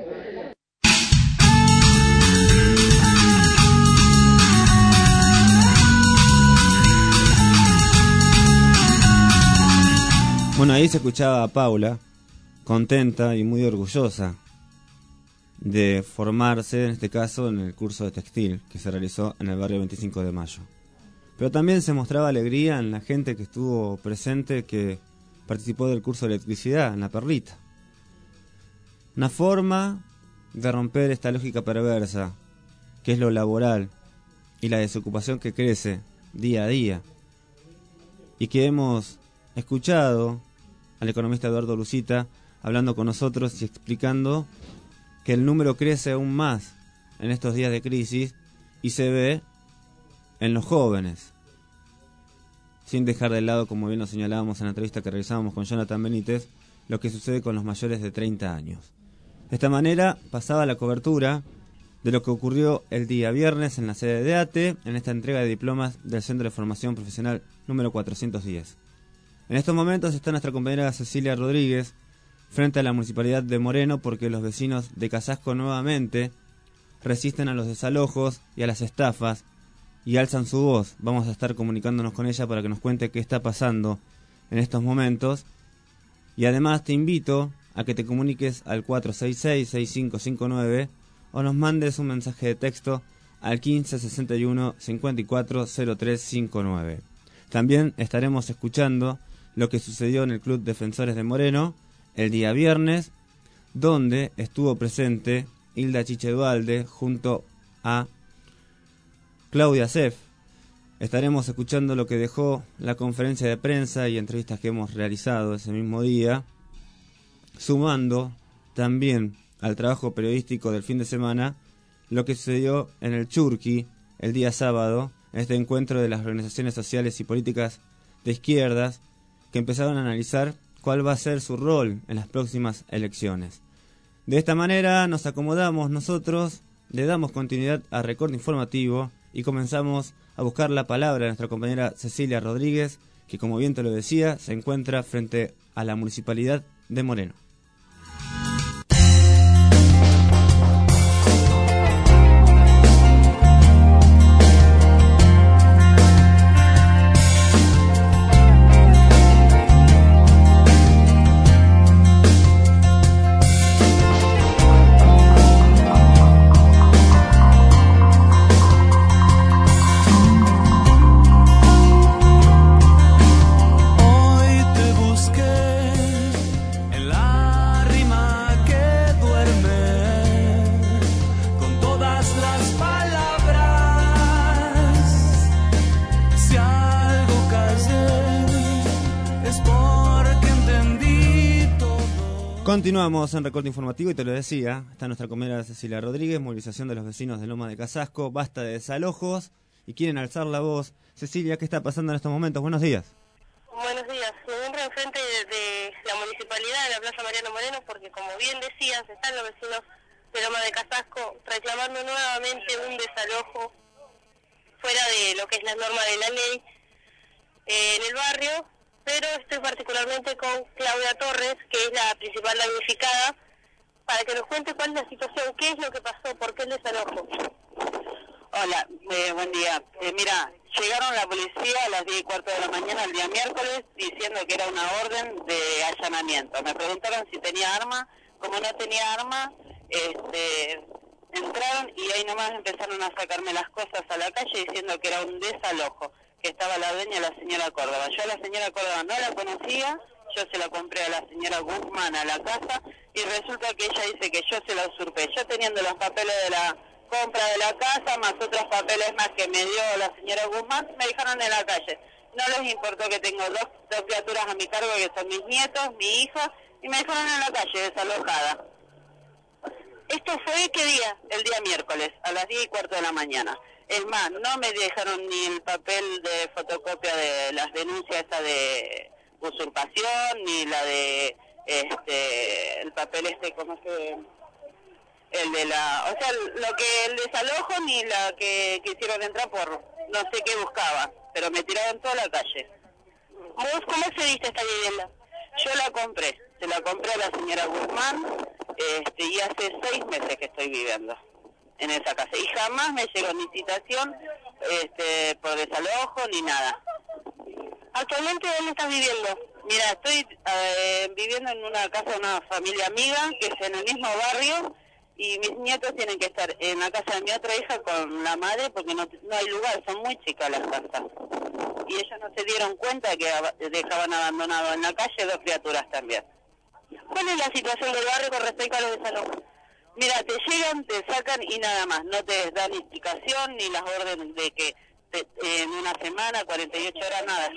Bueno, ahí se escuchaba a Paula, contenta y muy orgullosa de formarse, en este caso, en el curso de textil que se realizó en el barrio veinticinco de mayo. Pero también se mostraba alegría en la gente que estuvo presente, que participó del curso de electricidad en La Perlita. Una forma de romper esta lógica perversa, que es lo laboral y la desocupación que crece día a día, y que hemos escuchado al economista Eduardo Lucita hablando con nosotros y explicando que el número crece aún más en estos días de crisis y se ve en los jóvenes, sin dejar de lado, como bien lo señalábamos en la entrevista que realizábamos con Jonathan Benítez, lo que sucede con los mayores de treinta años. De esta manera pasaba la cobertura de lo que ocurrió el día viernes en la sede de A T E, en esta entrega de diplomas del Centro de Formación Profesional número cuatrocientos diez. En estos momentos está nuestra compañera Cecilia Rodríguez frente a la Municipalidad de Moreno, porque los vecinos de Casasco nuevamente resisten a los desalojos y a las estafas y alzan su voz. Vamos a estar comunicándonos con ella para que nos cuente qué está pasando en estos momentos. Y además te invito a que te comuniques al cuatro seis seis, seis cinco cinco nueve o nos mandes un mensaje de texto al quince sesenta y uno cincuenta y cuatro cero tres cincuenta y nueve. También estaremos escuchando lo que sucedió en el Club Defensores de Moreno el día viernes, donde estuvo presente Hilda Chiche Dualde junto a Claudia Sef. Estaremos escuchando lo que dejó la conferencia de prensa y entrevistas que hemos realizado ese mismo día, sumando también al trabajo periodístico del fin de semana lo que sucedió en el Churqui el día sábado, en este encuentro de las organizaciones sociales y políticas de izquierdas que empezaron a analizar cuál va a ser su rol en las próximas elecciones. De esta manera nos acomodamos nosotros, le damos continuidad al recorte informativo y comenzamos a buscar la palabra de nuestra compañera Cecilia Rodríguez, que como bien te lo decía, se encuentra frente a la Municipalidad de Moreno. Continuamos en recorte informativo y te lo decía, está nuestra compañera Cecilia Rodríguez, movilización de los vecinos de Loma de Casasco, basta de desalojos y quieren alzar la voz. Cecilia, ¿qué está pasando en estos momentos? Buenos días. Buenos días, me encuentro enfrente de, de la municipalidad de la Plaza Mariano Moreno porque, como bien decías, están los vecinos de Loma de Casasco reclamando nuevamente un desalojo fuera de lo que es la norma de la ley eh, en el barrio. Pero estoy particularmente con Claudia Torres, que es la principal damnificada, para que nos cuente cuál es la situación, qué es lo que pasó, por qué el desalojo. Hola, eh, buen día. Eh, mira, llegaron la policía a las diez y cuarto de la mañana el día miércoles diciendo que era una orden de allanamiento. Me preguntaron si tenía arma. Como no tenía arma, este, entraron y ahí nomás empezaron a sacarme las cosas a la calle diciendo que era un desalojo, que estaba la dueña, la señora Córdoba. Yo a la señora Córdoba no la conocía, yo se la compré a la señora Guzmán a la casa y resulta que ella dice que yo se la usurpé. Yo teniendo los papeles de la compra de la casa, más otros papeles más que me dio la señora Guzmán, me dejaron en la calle. No les importó que tengo dos, dos criaturas a mi cargo, que son mis nietos, mi hijo, y me dejaron en la calle, desalojada. ¿Esto fue qué día? El día miércoles, a las diez y cuarto de la mañana. Es más, no me dejaron ni el papel de fotocopia de las denuncias esa de usurpación, ni la de, este, el papel este, ¿cómo se...? El de la, o sea, lo que, el desalojo, ni la que quisieron entrar por, no sé qué buscaba, pero me tiraron toda la calle. ¿Vos cómo accediste a esta vivienda? Yo la compré, se la compré a la señora Guzmán, este, y hace seis meses que estoy viviendo en esa casa y jamás me llegó ni citación este, por desalojo ni nada. ¿Actualmente dónde estás viviendo? Mira, estoy eh, viviendo en una casa de una familia amiga que es en el mismo barrio y mis nietos tienen que estar en la casa de mi otra hija con la madre porque no, no hay lugar, son muy chicas las casas. Y ellos no se dieron cuenta que dejaban abandonado en la calle dos criaturas también. ¿Cuál es la situación del barrio con respecto a los desalojos? Mira, te llegan, te sacan y nada más, no te dan explicación ni las órdenes de que te, en una semana, cuarenta y ocho horas, nada.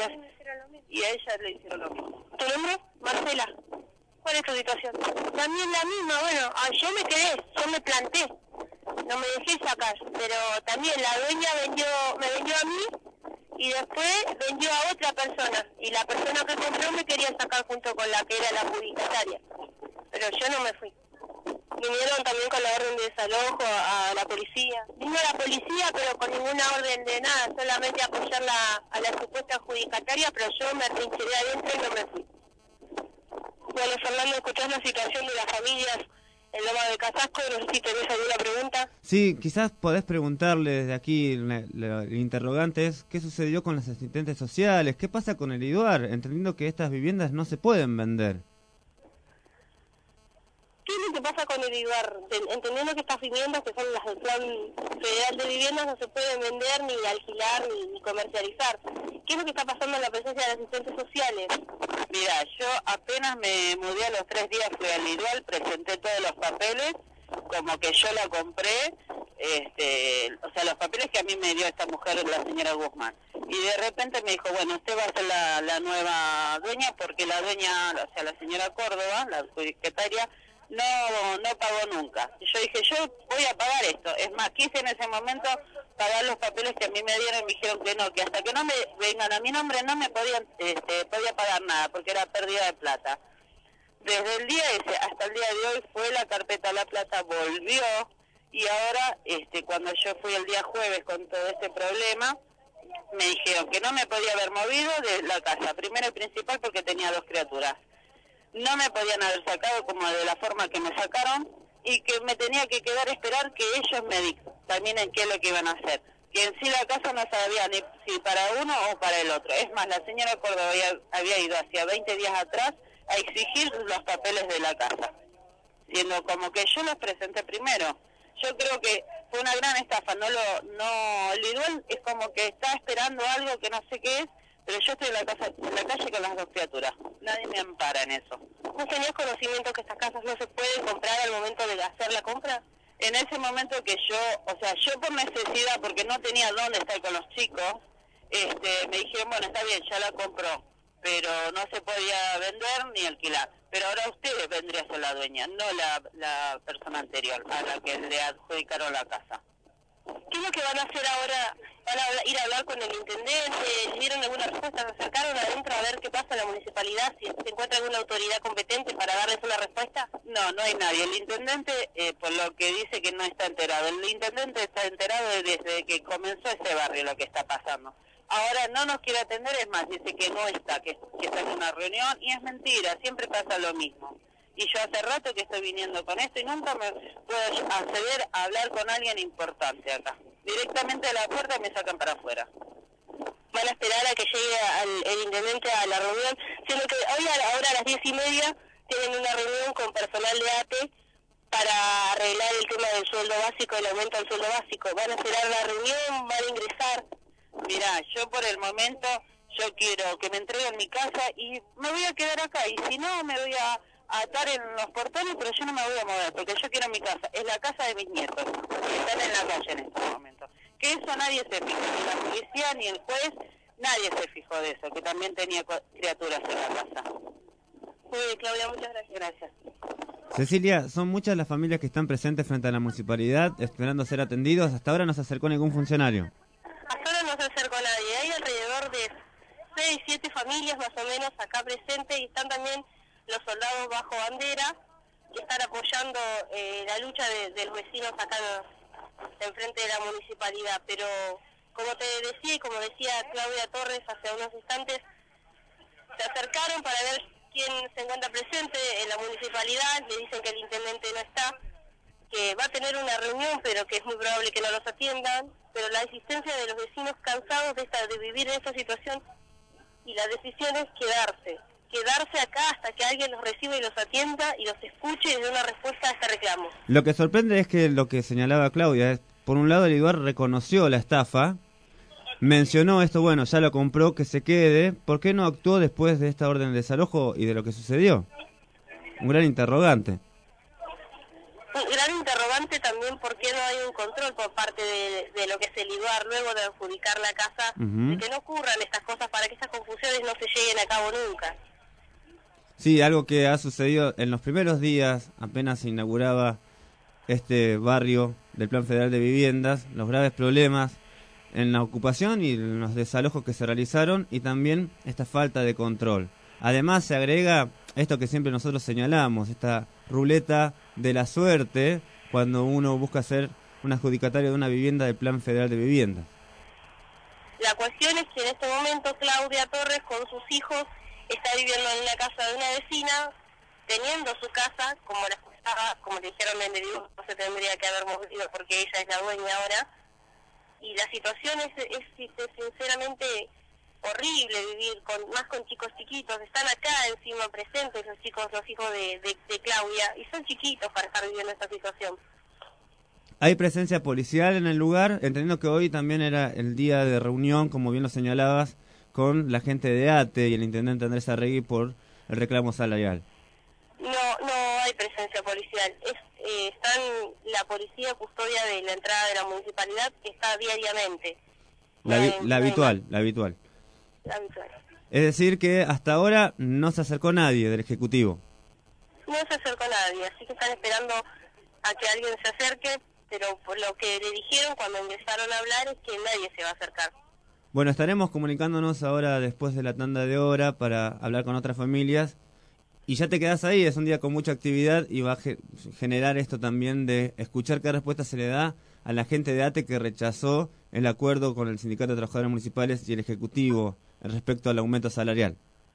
Y a ella le hicieron lo mismo. ¿Tu nombre? Marcela. ¿Cuál es tu situación? También la misma, bueno, yo me quedé, yo me planté, no me dejé sacar, pero también la dueña vendió, me vendió a mí y después vendió a otra persona y la persona que compró me quería sacar junto con la que era la adjudicataria, pero yo no me fui. Vinieron también con la orden de desalojo a, a la policía. Vino la policía, pero con ninguna orden de nada, solamente apoyar la, a la supuesta adjudicataria, pero yo me trincheré adentro y no me fui. Bueno, Fernando, ¿escuchás la situación de las familias en Loma de Casasco? No sé si tenés alguna pregunta. Sí, quizás podés preguntarle desde aquí, la, la, el interrogante es, ¿qué sucedió con los asistentes sociales? ¿Qué pasa con el IDUAR? Entendiendo que estas viviendas no se pueden vender. ¿Qué es lo que pasa con el puede ayudar, entendiendo que estas viviendas, que son las del Plan Federal de Viviendas, no se pueden vender, ni alquilar, ni, ni comercializar. ¿Qué es lo que está pasando en la presencia de asistentes sociales? Mira, yo apenas me mudé a los tres días, fui al Lidual, presenté todos los papeles, como que yo la compré, este, o sea, los papeles que a mí me dio esta mujer, la señora Guzmán. Y de repente me dijo, bueno, usted va a ser la, la nueva dueña, porque la dueña, o sea, la señora Córdoba, la adjudicataria, no no pagó nunca. Y yo dije, yo voy a pagar esto. Es más, quise en ese momento pagar los papeles que a mí me dieron y me dijeron que no, que hasta que no me vengan a mi nombre no me podían este, podía pagar nada, porque era pérdida de plata. Desde el día ese hasta el día de hoy fue la carpeta La Plata, volvió, y ahora, este cuando yo fui el día jueves con todo este problema, me dijeron que no me podía haber movido de la casa, primero y principal porque tenía dos criaturas. No me podían haber sacado como de la forma que me sacaron, y que me tenía que quedar a esperar que ellos me dictaminen qué es lo que iban a hacer. Que en sí la casa no sabía ni si para uno o para el otro. Es más, la señora Córdoba había, había ido hacia veinte días atrás a exigir los papeles de la casa, siendo como que yo los presenté primero. Yo creo que fue una gran estafa. No lo, no, el Lidual es como que está esperando algo que no sé qué es, pero yo estoy en la casa, en la calle con las dos criaturas. Nadie me ampara en eso. ¿No tenías conocimiento que estas casas no se pueden comprar al momento de hacer la compra? En ese momento que yo, o sea, yo por necesidad, porque no tenía dónde estar con los chicos, este, me dijeron, bueno, está bien, ya la compró, pero no se podía vender ni alquilar. Pero ahora usted vendría a ser la dueña, no la, la persona anterior a la que le adjudicaron la casa. ¿Qué es lo que van a hacer ahora? ¿Van a ir a hablar con el intendente? ¿Le dieron alguna respuesta? ¿Se acercaron adentro a ver qué pasa en la municipalidad? ¿Si se encuentra alguna autoridad competente para darles una respuesta? No, no hay nadie. El intendente, eh, por lo que dice que no está enterado. El intendente está enterado desde que comenzó ese barrio lo que está pasando. Ahora no nos quiere atender, es más, dice que no está, que, que está en una reunión, y es mentira, siempre pasa lo mismo. Y yo hace rato que estoy viniendo con esto y nunca me puedo acceder a hablar con alguien importante acá. Directamente de la puerta me sacan para afuera. Van a esperar a que llegue al, el intendente a la reunión, siendo que hoy a la, ahora a las diez y media tienen una reunión con personal de A T E para arreglar el tema del sueldo básico, el aumento del sueldo básico. Van a esperar la reunión, van a ingresar. Mirá, yo por el momento, yo quiero que me entreguen mi casa y me voy a quedar acá, y si no me voy a a atar en los portones, pero yo no me voy a mover, porque yo quiero mi casa. Es la casa de mis nietos, que están en la calle en estos momentos. Que eso nadie se fijó, ni la policía, ni el juez, nadie se fijó de eso, que también tenía criaturas en la casa. Muy bien, Claudia, muchas gracias. Gracias. Cecilia, son muchas las familias que están presentes frente a la municipalidad, esperando ser atendidos. Hasta ahora no se acercó ningún funcionario. Hasta ahora no se acercó nadie. Hay alrededor de seis, siete familias más o menos acá presentes, y están también los soldados bajo bandera, que están apoyando eh, la lucha de, de los vecinos acá en frente de la municipalidad. Pero, como te decía y como decía Claudia Torres hace unos instantes, se acercaron para ver quién se encuentra presente en la municipalidad. Le dicen que el intendente no está, que va a tener una reunión, pero que es muy probable que no los atiendan. Pero la insistencia de los vecinos cansados de, esta, de vivir en esta situación, y la decisión es quedarse. quedarse acá hasta que alguien los reciba y los atienda y los escuche y dé una respuesta a este reclamo. Lo que sorprende es que lo que señalaba Claudia es, por un lado, el Lidual reconoció la estafa, mencionó esto, bueno, ya lo compró, que se quede. ¿Por qué no actuó después de esta orden de desalojo y de lo que sucedió? Un gran interrogante. Un gran interrogante también, ¿por qué no hay un control por parte de, de lo que es el Lidual luego de adjudicar la casa? Uh-huh. De que no ocurran estas cosas, para que estas confusiones no se lleguen a cabo nunca. Sí, algo que ha sucedido en los primeros días, apenas se inauguraba este barrio del Plan Federal de Viviendas, los graves problemas en la ocupación y en los desalojos que se realizaron, y también esta falta de control. Además se agrega esto que siempre nosotros señalamos, esta ruleta de la suerte cuando uno busca ser un adjudicatario de una vivienda del Plan Federal de Viviendas. La cuestión es que en este momento Claudia Torres con sus hijos está viviendo en una casa de una vecina, teniendo su casa, como la escuchaba, como le dijeron en el dibujo, no se tendría que haber movido porque ella es la dueña ahora. Y la situación es, es, es sinceramente horrible vivir, con más con chicos chiquitos, están acá encima presentes los chicos, los hijos de, de, de Claudia, y son chiquitos para estar viviendo esta situación. ¿Hay presencia policial en el lugar? Entendiendo que hoy también era el día de reunión, como bien lo señalabas, con la gente de A T E y el intendente Andrés Arregui por el reclamo salarial. No, no hay presencia policial. Es, eh, están la policía custodia de la entrada de la municipalidad, que está diariamente. La, eh, la habitual, la habitual. La habitual. Es decir que hasta ahora no se acercó nadie del Ejecutivo. No se acercó nadie, así que están esperando a que alguien se acerque, pero por lo que le dijeron cuando empezaron a hablar es que nadie se va a acercar. Bueno, estaremos comunicándonos ahora después de la tanda de hora para hablar con otras familias. Y ya te quedás ahí, es un día con mucha actividad y va a ge- generar esto también de escuchar qué respuesta se le da a la gente de A T E que rechazó el acuerdo con el Sindicato de Trabajadores Municipales y el Ejecutivo respecto al aumento salarial.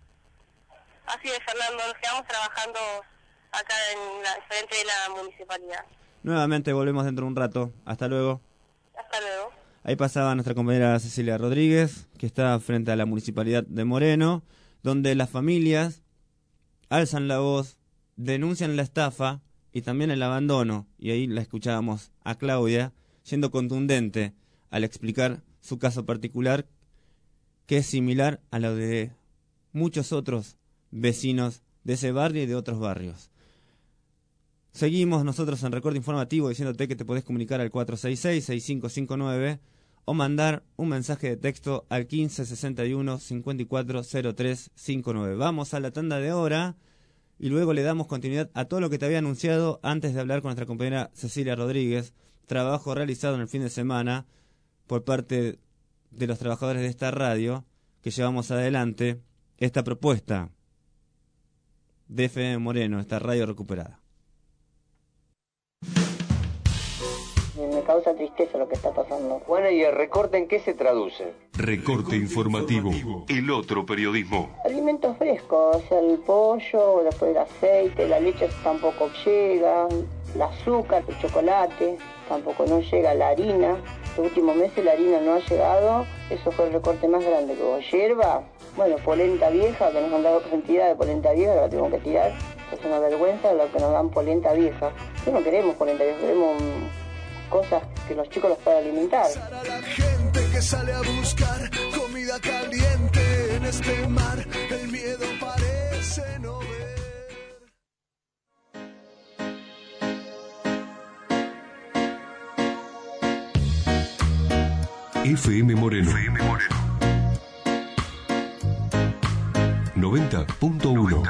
Así es, Fernando, nos quedamos trabajando acá en la frente de la municipalidad. Nuevamente volvemos dentro de un rato. Hasta luego. Hasta luego. Ahí pasaba nuestra compañera Cecilia Rodríguez, que está frente a la Municipalidad de Moreno, donde las familias alzan la voz, denuncian la estafa y también el abandono. Y ahí la escuchábamos a Claudia, siendo contundente al explicar su caso particular, que es similar a lo de muchos otros vecinos de ese barrio y de otros barrios. Seguimos nosotros en Recorte Informativo diciéndote que te podés comunicar al cuatro seis seis, seis cinco cinco nueve o mandar un mensaje de texto al quince sesenta y uno, cincuenta y cuatro cero tres cincuenta y nueve. Vamos a la tanda de hora y luego le damos continuidad a todo lo que te había anunciado antes de hablar con nuestra compañera Cecilia Rodríguez. Trabajo realizado en el fin de semana por parte de los trabajadores de esta radio, que llevamos adelante esta propuesta de F M Moreno, esta radio recuperada. Me causa tristeza lo que está pasando. Bueno, ¿y el recorte en qué se traduce? Recorte informativo, el otro periodismo. Alimentos frescos, o sea, el pollo, después el aceite, la leche tampoco llega, el azúcar, el chocolate, tampoco no llega, la harina. Los últimos meses la harina no ha llegado, eso fue el recorte más grande que hubo. Hierba, bueno, polenta vieja, que nos han dado cantidad de polenta vieja, la tenemos que tirar. Es una vergüenza lo que nos dan polenta vieja. No queremos polenta vieja, queremos cosas que los chicos los puedan alimentar. La gente que sale a buscar comida caliente en este mar, el miedo parece no ver. F M Moreno. F M Moreno. noventa punto uno.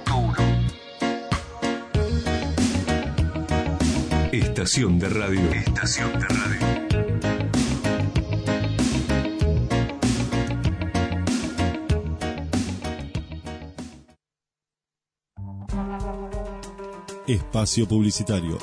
Estación de radio. Estación de radio. Espacio publicitario.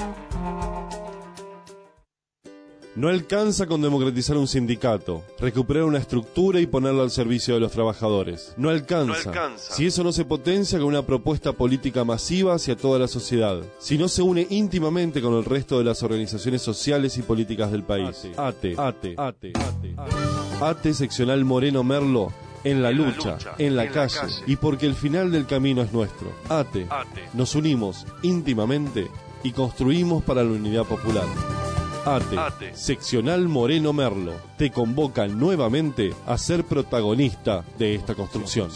No alcanza con democratizar un sindicato, recuperar una estructura y ponerlo al servicio de los trabajadores. No alcanza, no alcanza. Si eso no se potencia con una propuesta política masiva hacia toda la sociedad, si no se une íntimamente con el resto de las organizaciones sociales y políticas del país. A T E, A T E, A T E, A T E Seccional Moreno Merlo, en la lucha, en la calle, y porque el final del camino es nuestro. A T E, nos unimos íntimamente y construimos para la unidad popular. A T E, Seccional Moreno Merlo, te convoca nuevamente a ser protagonista de esta construcción.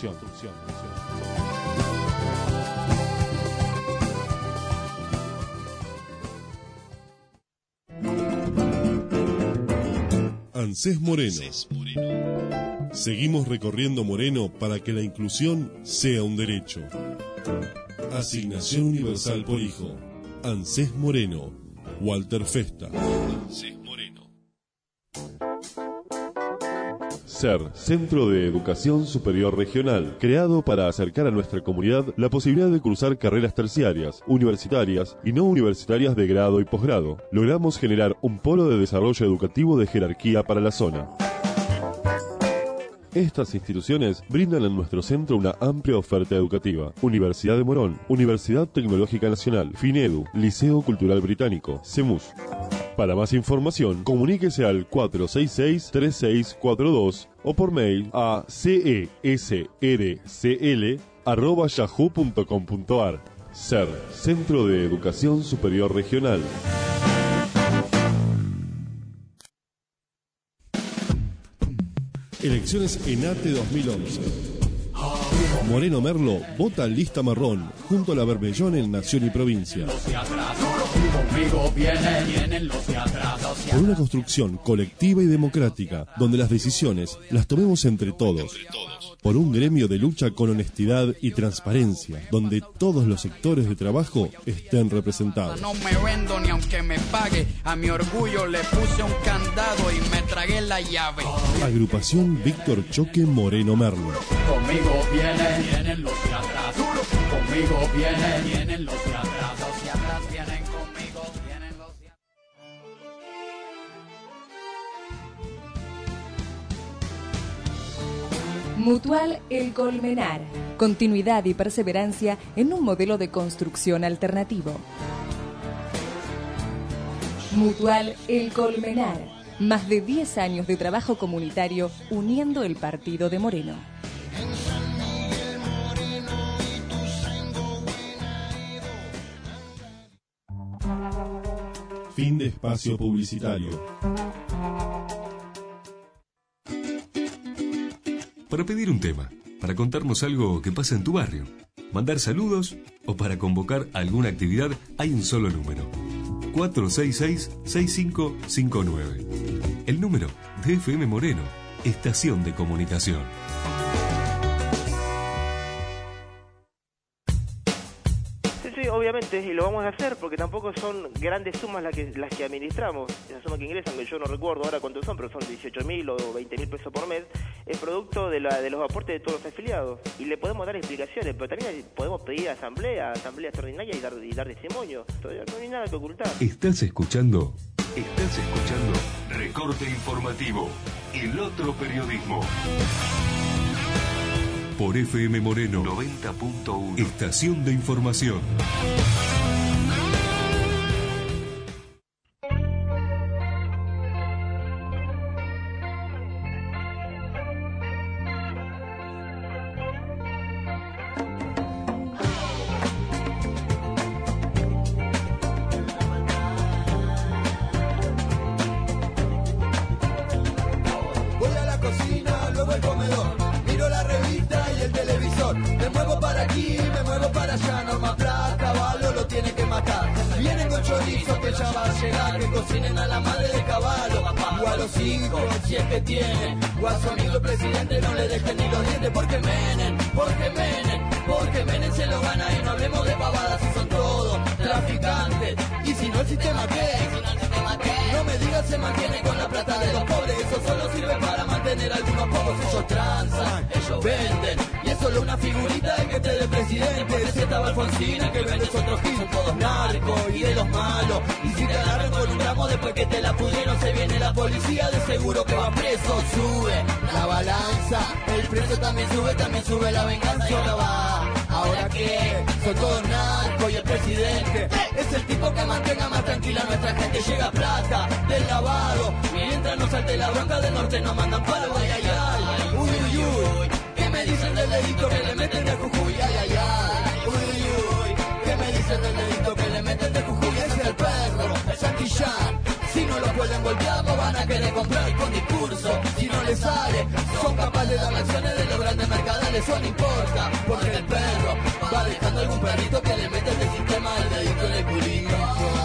ANSES Moreno. Seguimos recorriendo Moreno para que la inclusión sea un derecho. Asignación universal por hijo. ANSES Moreno. Walter Festa. ANSES Moreno. SER, Centro de Educación Superior Regional, creado para acercar a nuestra comunidad la posibilidad de cursar carreras terciarias, universitarias y no universitarias de grado y posgrado. Logramos generar un polo de desarrollo educativo de jerarquía para la zona. Estas instituciones brindan en nuestro centro una amplia oferta educativa. Universidad de Morón, Universidad Tecnológica Nacional, FINEDU, Liceo Cultural Británico, CEMUS. Para más información, comuníquese al cuatro seis seis, tres seis cuatro dos o por mail a cesrcl arroba yahoo punto com punto ar. C E R, Centro de Educación Superior Regional. Elecciones ENATE dos mil once. Moreno Merlo vota lista marrón, junto a la Bermellón en Nación y Provincia. Por una construcción colectiva y democrática, donde las decisiones las tomemos entre todos. Por un gremio de lucha con honestidad y transparencia, donde todos los sectores de trabajo estén representados. No me vendo ni aunque me pague, a mi orgullo le puse un candado y me tragué la llave. Agrupación Víctor Choque Moreno Merlo. Conmigo vienen, vienen los de atrás. Conmigo vienen, vienen los de atrás. Los de atrás vienen conmigo, vienen los de atrás. Mutual El Colmenar. Continuidad y perseverancia en un modelo de construcción alternativo. Mutual El Colmenar. Más de diez años de trabajo comunitario uniendo el partido de Moreno. Fin de espacio publicitario. Para pedir un tema, para contarnos algo que pasa en tu barrio, mandar saludos o para convocar alguna actividad, hay un solo número. cuatro seis seis, seis cinco cinco nueve. El número de F M Moreno, Estación de Comunicación. Sí, obviamente, y lo vamos a hacer porque tampoco son grandes sumas las que las que administramos. Esas sumas que ingresan, que yo no recuerdo ahora cuántos son, pero son dieciocho mil o veinte mil pesos por mes, es producto de, la, de los aportes de todos los afiliados. Y le podemos dar explicaciones, pero también podemos pedir asamblea, asamblea extraordinaria y dar, y dar testimonio. No hay nada que ocultar. ¿Estás escuchando? Estás escuchando Recorte Informativo, el otro periodismo. Por F M Moreno noventa punto uno. Estación de Información. Voy a la cocina, luego al comedor, miro la revista y el televisor. Me muevo para aquí, me muevo para allá. Norma Prat, Caballo lo tiene que matar. Vienen con chorizo que ya va a llegar. Que cocinen a la madre de Caballo o a los hijos, si es que tienen. O a su amigo el presidente no le dejen ni los dientes. Porque Menem, porque Menem, porque Menem se lo gana. Y no hablemos de pavadas si son todos traficantes. Y si no el sistema qué, no me digas se mantiene con la plata de los pobres. Eso solo sirve para mantener a algunos pocos. Ellos transan, ellos venden. Y es solo una figurita de que esté de presidente. Si estaba Alfonsina que vende otros gil. Son todos narcos y de los malos. Y si te agarran con un gramo después que te la pudieron, se viene la policía, de seguro que va preso. Sube la balanza, el precio también sube, también sube la venganza. Y ahora va, ahora que son todos narcos y el presidente es el tipo que mantenga más tranquila a nuestra gente. Llega plata del lavado, mientras no salte la bronca del norte nos mandan palo. Ay, ay, ay, uy, uy, uy. ¿Qué me dicen del dedito que le meten de Jujuy? Ay, ay, ay, uy, uy, uy. ¿Qué me dicen del dedito que le meten de Jujuy? Es el perro, el Santillán. Si no lo pueden golpear, no van a querer comprar con discurso. Si no les sale, son capaces de dar acciones de los grandes mercadales. Eso no importa, porque el perro va dejando algún perrito que le mete el sistema del dedito en el culito.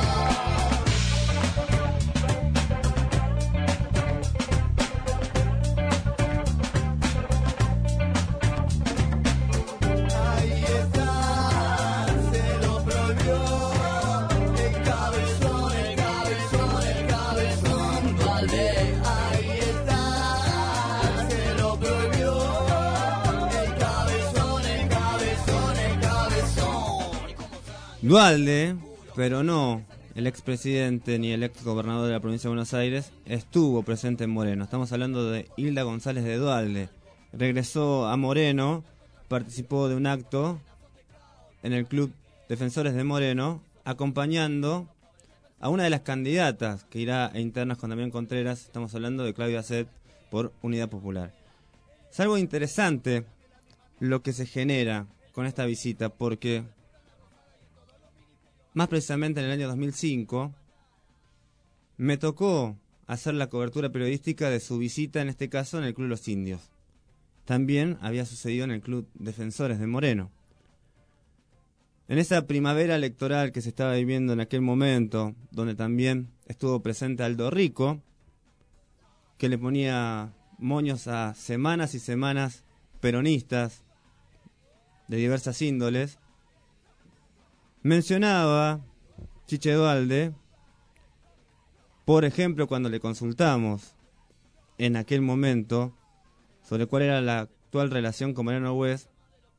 Duhalde, pero no el expresidente ni el ex gobernador de la provincia de Buenos Aires, estuvo presente en Moreno. Estamos hablando de Hilda González de Duhalde. Regresó a Moreno, participó de un acto en el Club Defensores de Moreno, acompañando a una de las candidatas que irá a internas con Damián Contreras. Estamos hablando de Claudia Zet por Unidad Popular. Es algo interesante lo que se genera con esta visita, porque más precisamente en el año dos mil cinco me tocó hacer la cobertura periodística de su visita, en este caso en el Club Los Indios. También había sucedido en el Club Defensores de Moreno. En esa primavera electoral que se estaba viviendo en aquel momento, donde también estuvo presente Aldo Rico, que le ponía moños a semanas y semanas peronistas de diversas índoles, mencionaba Chiche Duhalde, por ejemplo, cuando le consultamos en aquel momento sobre cuál era la actual relación con Mariano West,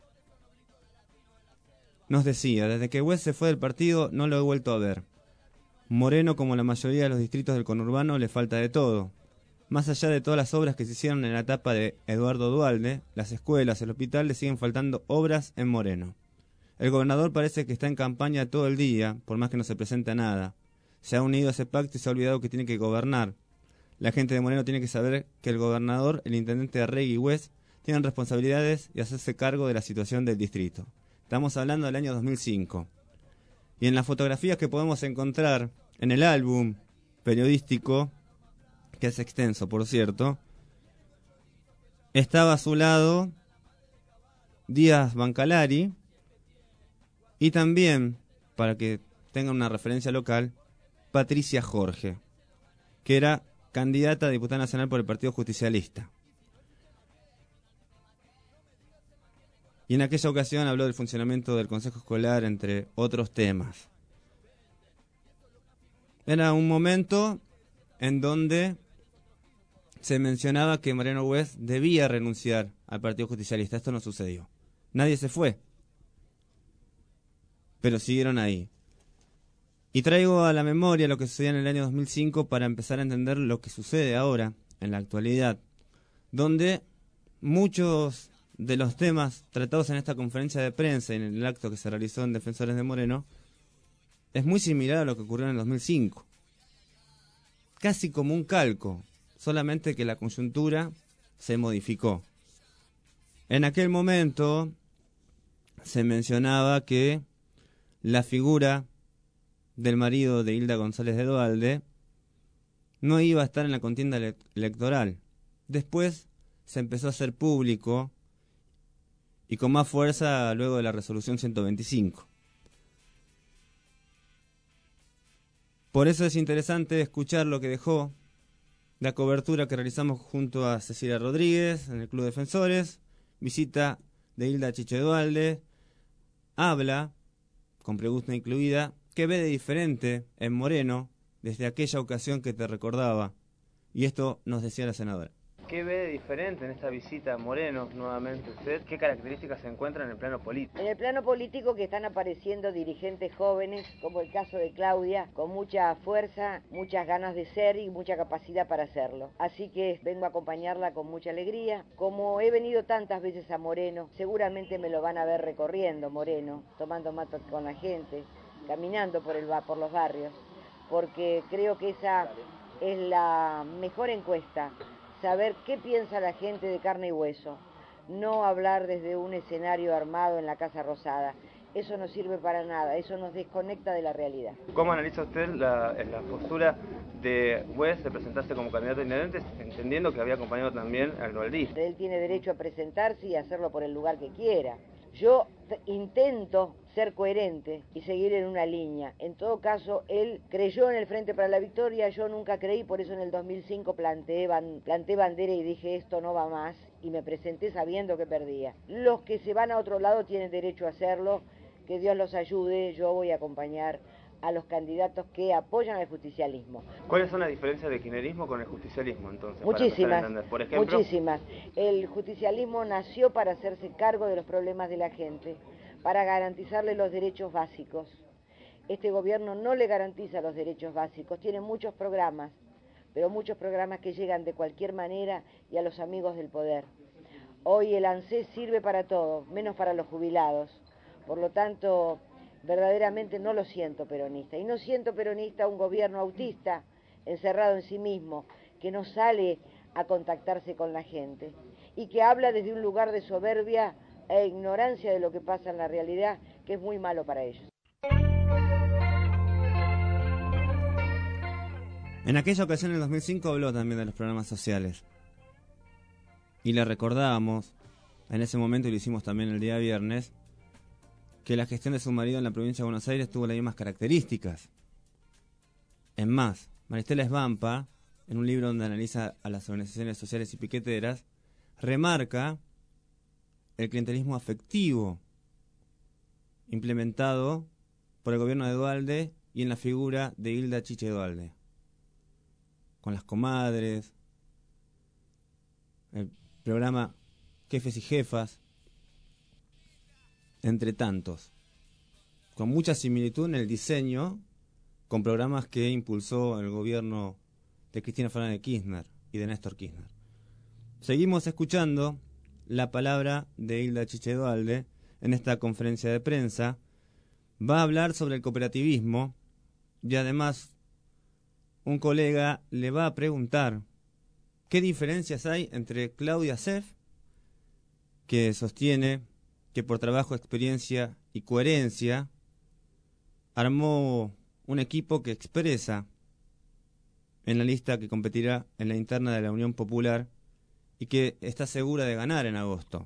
nos decía: desde que West se fue del partido no lo he vuelto a ver. Moreno, como la mayoría de los distritos del conurbano, le falta de todo. Más allá de todas las obras que se hicieron en la etapa de Eduardo Duhalde, las escuelas, el hospital, le siguen faltando obras en Moreno. El gobernador parece que está en campaña todo el día, por más que no se presente nada. Se ha unido a ese pacto y se ha olvidado que tiene que gobernar. La gente de Moreno tiene que saber que el gobernador, el intendente Arregui y West tienen responsabilidades y hacerse cargo de la situación del distrito. Estamos hablando del año dos mil cinco. Y en las fotografías que podemos encontrar en el álbum periodístico, que es extenso, por cierto, estaba a su lado Díaz Bancalari y también, para que tengan una referencia local, Patricia Jorge, que era candidata a diputada nacional por el Partido Justicialista. Y en aquella ocasión habló del funcionamiento del Consejo Escolar, entre otros temas. Era un momento en donde se mencionaba que Mariano West debía renunciar al Partido Justicialista. Esto no sucedió. Nadie se fue, pero siguieron ahí. Y traigo a la memoria lo que sucedió en el año dos mil cinco para empezar a entender lo que sucede ahora, en la actualidad, donde muchos de los temas tratados en esta conferencia de prensa y en el acto que se realizó en Defensores de Moreno es muy similar a lo que ocurrió en el dos mil cinco. Casi como un calco, solamente que la coyuntura se modificó. En aquel momento se mencionaba que la figura del marido de Hilda González de Duhalde no iba a estar en la contienda ele- electoral. Después se empezó a hacer público y con más fuerza luego de la resolución ciento veinticinco. Por eso es interesante escuchar lo que dejó la cobertura que realizamos junto a Cecilia Rodríguez en el Club Defensores, visita de Hilda Chiche Duhalde, habla, con pregunta incluida, qué ve de diferente en Moreno desde aquella ocasión que te recordaba. Y esto nos decía la senadora. ¿Qué ve de diferente en esta visita a Moreno nuevamente usted? ¿Qué características se encuentran en el plano político? En el plano político que están apareciendo dirigentes jóvenes, como el caso de Claudia, con mucha fuerza, muchas ganas de ser y mucha capacidad para hacerlo. Así que vengo a acompañarla con mucha alegría. Como he venido tantas veces a Moreno, seguramente me lo van a ver recorriendo Moreno, tomando mate con la gente, caminando por, el, por los barrios, porque creo que esa es la mejor encuesta. Saber qué piensa la gente de carne y hueso, no hablar desde un escenario armado en la Casa Rosada. Eso no sirve para nada, eso nos desconecta de la realidad. ¿Cómo analiza usted la, la postura de West de presentarse como candidato a intendente, entendiendo que había acompañado también al dualdista? Él tiene derecho a presentarse y hacerlo por el lugar que quiera. Yo intento ser coherente y seguir en una línea. En todo caso, él creyó en el Frente para la Victoria, yo nunca creí, por eso en el dos mil cinco planteé, ban, planteé bandera y dije esto no va más, y me presenté sabiendo que perdía. Los que se van a otro lado tienen derecho a hacerlo, que Dios los ayude, yo voy a acompañar a los candidatos que apoyan al justicialismo. ¿Cuáles son las diferencias del kirchnerismo con el justicialismo, entonces? Muchísimas, Por ejemplo, muchísimas. El justicialismo nació para hacerse cargo de los problemas de la gente, para garantizarle los derechos básicos. Este gobierno no le garantiza los derechos básicos, tiene muchos programas, pero muchos programas que llegan de cualquier manera y a los amigos del poder. Hoy el ANSES sirve para todo, menos para los jubilados. Por lo tanto, verdaderamente no lo siento peronista. Y no siento peronista un gobierno autista, encerrado en sí mismo, que no sale a contactarse con la gente y que habla desde un lugar de soberbia e ignorancia de lo que pasa en la realidad, que es muy malo para ellos. En aquella ocasión, en el dos mil cinco, habló también de los programas sociales. Y le recordábamos, en ese momento, y lo hicimos también el día viernes, que la gestión de su marido en la provincia de Buenos Aires tuvo las mismas características. Es más, Maristela Svampa, en un libro donde analiza a las organizaciones sociales y piqueteras, remarca el clientelismo afectivo implementado por el gobierno de Duhalde y en la figura de Hilda Chiche Duhalde, con las comadres, el programa Jefes y Jefas, entre tantos, con mucha similitud en el diseño con programas que impulsó el gobierno de Cristina Fernández de Kirchner y de Néstor Kirchner. Seguimos escuchando la palabra de Hilda Chiche Duhalde en esta conferencia de prensa. Va a hablar sobre el cooperativismo y además un colega le va a preguntar qué diferencias hay entre Claudia Seff, que sostiene que por trabajo, experiencia y coherencia armó un equipo que expresa en la lista que competirá en la interna de la Unión Popular y que está segura de ganar en agosto,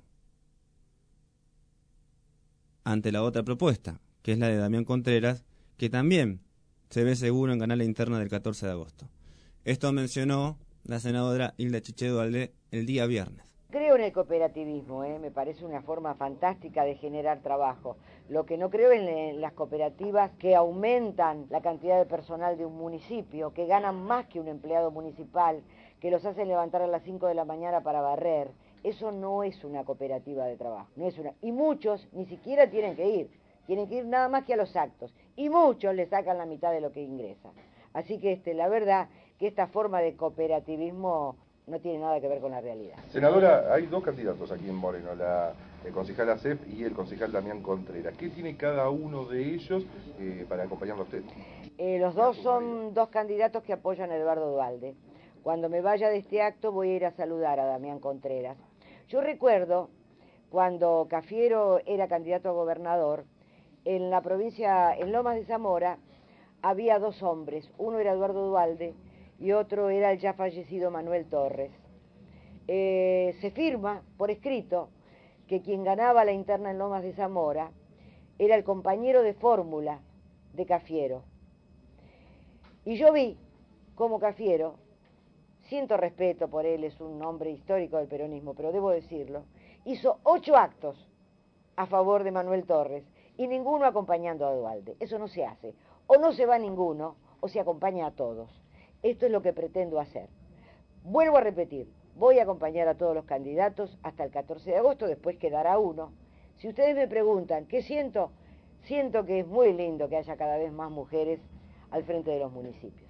ante la otra propuesta, que es la de Damián Contreras, que también se ve seguro en ganar la interna del catorce de agosto. Esto mencionó la senadora Hilda Chiche Duhalde el día viernes. Creo en el cooperativismo, ¿eh? Me parece una forma fantástica de generar trabajo. Lo que no creo es en las cooperativas que aumentan la cantidad de personal de un municipio, que ganan más que un empleado municipal, que los hacen levantar a las cinco de la mañana para barrer. Eso no es una cooperativa de trabajo, no es una. Y muchos ni siquiera tienen que ir, tienen que ir nada más que a los actos. Y muchos le sacan la mitad de lo que ingresan. Así que este, la verdad que esta forma de cooperativismo no tiene nada que ver con la realidad. Senadora, hay dos candidatos aquí en Moreno, la el concejal Seff y el concejal Damián Contreras. ¿Qué tiene cada uno de ellos eh, para acompañarlo a usted? Eh, los dos son dos candidatos que apoyan a Eduardo Duhalde. Cuando me vaya de este acto voy a ir a saludar a Damián Contreras. Yo recuerdo cuando Cafiero era candidato a gobernador, en la provincia, en Lomas de Zamora, había dos hombres. Uno era Eduardo Duhalde y otro era el ya fallecido Manuel Torres. Eh, se firma por escrito que quien ganaba la interna en Lomas de Zamora era el compañero de fórmula de Cafiero. Y yo vi cómo Cafiero, siento respeto por él, es un hombre histórico del peronismo, pero debo decirlo, hizo ocho actos a favor de Manuel Torres y ninguno acompañando a Duhalde. Eso no se hace. O no se va ninguno o se acompaña a todos. Esto es lo que pretendo hacer. Vuelvo a repetir, voy a acompañar a todos los candidatos hasta el catorce de agosto, después quedará uno. Si ustedes me preguntan, ¿qué siento? Siento que es muy lindo que haya cada vez más mujeres al frente de los municipios.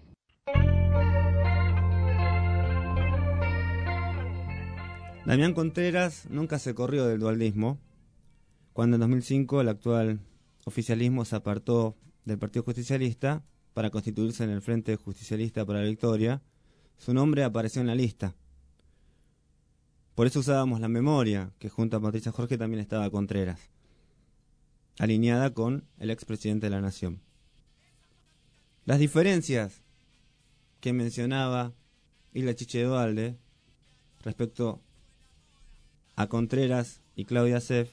Damián Contreras nunca se corrió del dualdismo. Cuando en dos mil cinco el actual oficialismo se apartó del Partido Justicialista para constituirse en el Frente Justicialista para la Victoria, su nombre apareció en la lista. Por eso usábamos la memoria, que junto a Patricia Jorge también estaba Contreras, alineada con el expresidente de la Nación. Las diferencias que mencionaba Hilda Chiche Duhalde respecto a Contreras y Claudia Seff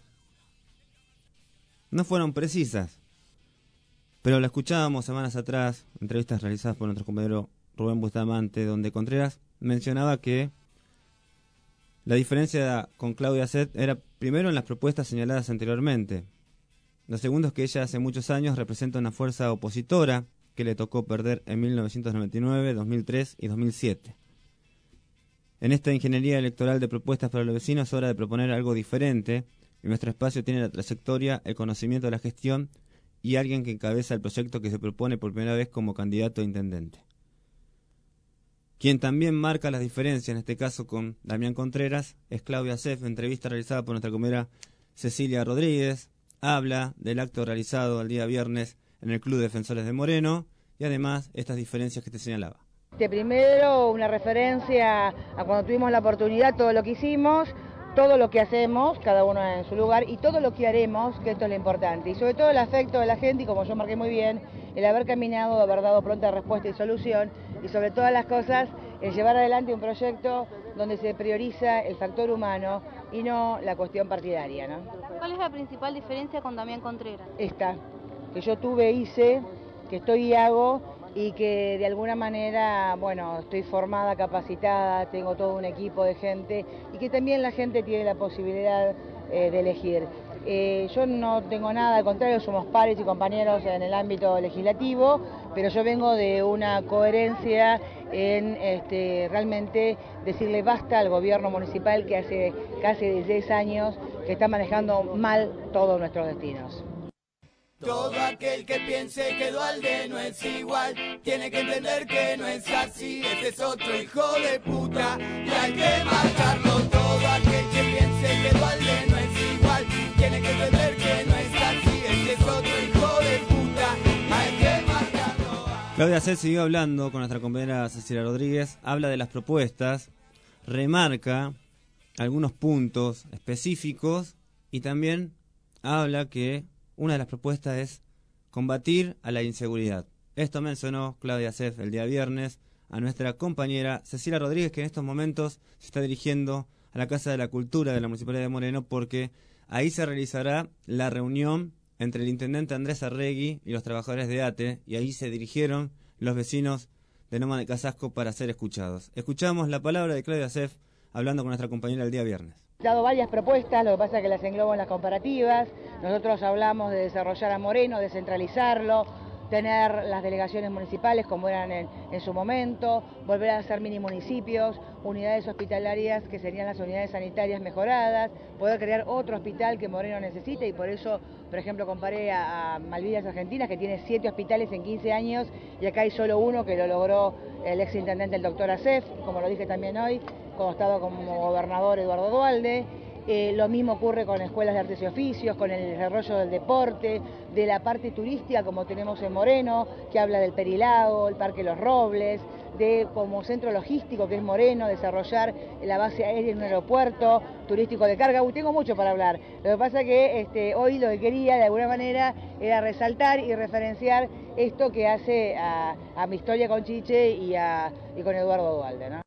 no fueron precisas, pero la escuchábamos semanas atrás, entrevistas realizadas por nuestro compañero Rubén Bustamante, donde Contreras mencionaba que la diferencia con Claudia Seff era primero en las propuestas señaladas anteriormente. Lo segundo es que ella hace muchos años representa una fuerza opositora que le tocó perder en mil novecientos noventa y nueve, dos mil tres y dos mil siete. En esta ingeniería electoral de propuestas para los vecinos es hora de proponer algo diferente, y nuestro espacio tiene la trayectoria, el conocimiento de la gestión y alguien que encabeza el proyecto que se propone por primera vez como candidato a intendente. Quien también marca las diferencias, en este caso con Damián Contreras, es Claudia Seff, entrevista realizada por nuestra compañera Cecilia Rodríguez, habla del acto realizado el día viernes en el Club de Defensores de Moreno y además estas diferencias que te señalaba. De primero, una referencia a cuando tuvimos la oportunidad, todo lo que hicimos, todo lo que hacemos, cada uno en su lugar, y todo lo que haremos, que esto es lo importante. Y sobre todo el afecto de la gente, y como yo marqué muy bien, el haber caminado, haber dado pronta respuesta y solución, y sobre todas las cosas, el llevar adelante un proyecto donde se prioriza el factor humano y no la cuestión partidaria, ¿no? ¿Cuál es la principal diferencia con Damián Contreras? Esta, que yo tuve, hice, que estoy y hago, y que de alguna manera, bueno, estoy formada, capacitada, tengo todo un equipo de gente, y que también la gente tiene la posibilidad eh, de elegir. Eh, yo no tengo nada, al contrario, somos pares y compañeros en el ámbito legislativo, pero yo vengo de una coherencia en este, realmente decirle basta al gobierno municipal que hace casi diez años que está manejando mal todos nuestros destinos. Todo aquel que piense que Duhalde no es igual, tiene que entender que no es así, ese es otro hijo de puta, y hay que marcarlo. Todo aquel que piense que Duhalde no es igual, tiene que entender que no es así, ese es otro hijo de puta, hay que marcarlo. Claudia C. siguió hablando con nuestra compañera Cecilia Rodríguez, habla de las propuestas, remarca algunos puntos específicos y también habla que una de las propuestas es combatir a la inseguridad. Esto mencionó Claudia Sef el día viernes a nuestra compañera Cecilia Rodríguez, que en estos momentos se está dirigiendo a la Casa de la Cultura de la Municipalidad de Moreno, porque ahí se realizará la reunión entre el intendente Andrés Arregui y los trabajadores de A T E, y ahí se dirigieron los vecinos de Loma de Casasco para ser escuchados. Escuchamos la palabra de Claudia Sef hablando con nuestra compañera el día viernes. He dado varias propuestas, lo que pasa es que las englobo en las comparativas. Nosotros hablamos de desarrollar a Moreno, descentralizarlo, tener las delegaciones municipales como eran en, en su momento, volver a hacer mini municipios, unidades hospitalarias que serían las unidades sanitarias mejoradas, poder crear otro hospital que Moreno necesita, y por eso, por ejemplo, comparé a, a Malvinas Argentinas, que tiene siete hospitales en quince años, y acá hay solo uno que lo logró el exintendente, el doctor Acef, como lo dije también hoy, cuando estaba como gobernador Eduardo Duhalde. Eh, lo mismo ocurre con escuelas de artes y oficios, con el desarrollo del deporte, de la parte turística como tenemos en Moreno, que habla del Perilago, el Parque Los Robles, de como centro logístico que es Moreno, desarrollar la base aérea en un aeropuerto turístico de carga. Uy, tengo mucho para hablar. Lo que pasa que este, hoy lo que quería de alguna manera era resaltar y referenciar esto que hace a, a mi historia con Chiche y, a, y con Eduardo Duhalde, ¿no?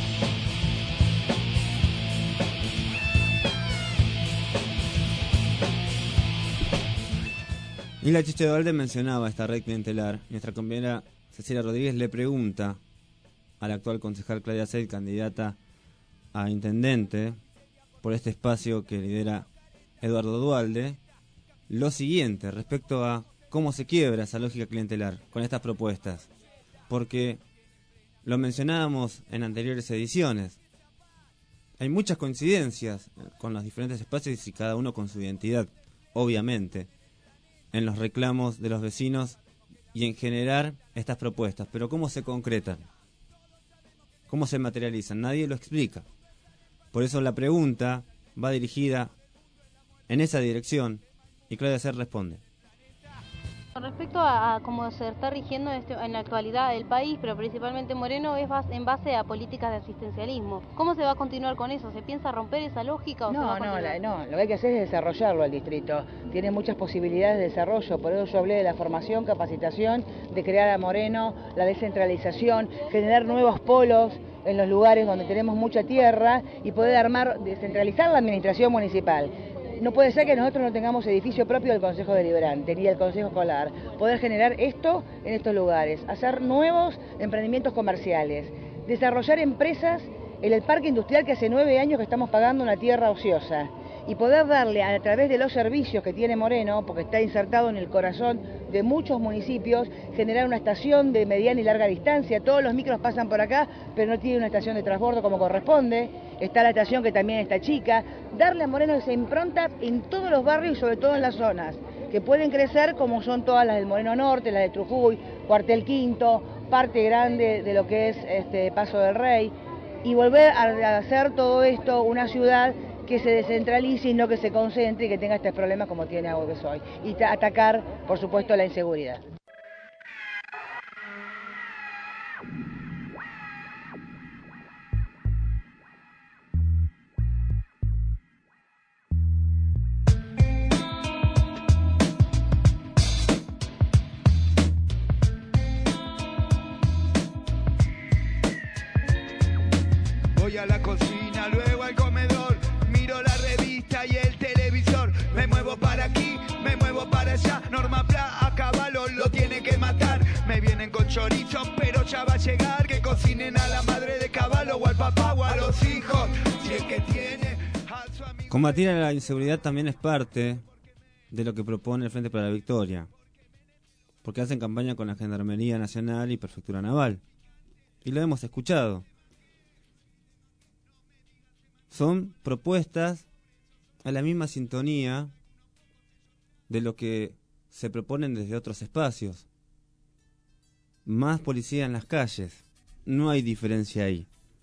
Y la Chiche Duhalde mencionaba esta red clientelar. Nuestra compañera Cecilia Rodríguez le pregunta a la actual concejal Claudia Sef, candidata a intendente por este espacio que lidera Eduardo Duhalde, lo siguiente respecto a cómo se quiebra esa lógica clientelar con estas propuestas. Porque lo mencionábamos en anteriores ediciones. Hay muchas coincidencias con los diferentes espacios y cada uno con su identidad, obviamente, en los reclamos de los vecinos y en generar estas propuestas. Pero ¿cómo se concretan? ¿Cómo se materializan? Nadie lo explica. Por eso la pregunta va dirigida en esa dirección y Claudia Sef responde. Con respecto a, a cómo se está rigiendo este, en la actualidad el país, pero principalmente Moreno, es base, en base a políticas de asistencialismo. ¿Cómo se va a continuar con eso? ¿Se piensa romper esa lógica o no, se va a no, la, continuar? no, lo que hay que hacer es desarrollarlo al distrito. Tiene muchas posibilidades de desarrollo, por eso yo hablé de la formación, capacitación, de crear a Moreno, la descentralización, generar nuevos polos en los lugares donde tenemos mucha tierra y poder armar, descentralizar la administración municipal. No puede ser que nosotros no tengamos edificio propio del Consejo Deliberante ni del Consejo Escolar. Poder generar esto en estos lugares, hacer nuevos emprendimientos comerciales, desarrollar empresas en el parque industrial que hace nueve años que estamos pagando una tierra ociosa, y poder darle a través de los servicios que tiene Moreno, porque está insertado en el corazón de muchos municipios, generar una estación de mediana y larga distancia. Todos los micros pasan por acá, pero no tiene una estación de transbordo como corresponde. Está la estación que también está chica. Darle a Moreno esa impronta en todos los barrios y sobre todo en las zonas, que pueden crecer como son todas las del Moreno Norte, las de Trujuy, Cuartel Quinto, parte grande de lo que es este Paso del Rey, y volver a hacer todo esto una ciudad que se descentralice y no que se concentre y que tenga estos problemas como tiene Agüemes hoy. Y ta- atacar, por supuesto, la inseguridad. Voy a la cocina, luego al comedor, miro la revista y el televisor. Me muevo para aquí, me muevo para allá. Norma Pla a caballo lo tiene que matar. Me vienen con chorizo, pero ya va a llegar. Que cocinen a la madre de caballo o al papá o a los hijos. Si es que tiene a su amigo. Combatir a la inseguridad también es parte de lo que propone el Frente para la Victoria, porque hacen campaña con la Gendarmería Nacional y Prefectura Naval. Y lo hemos escuchado. Son propuestas a la misma sintonía de lo que se proponen desde otros espacios. Más policía en las calles. No hay diferencia ahí.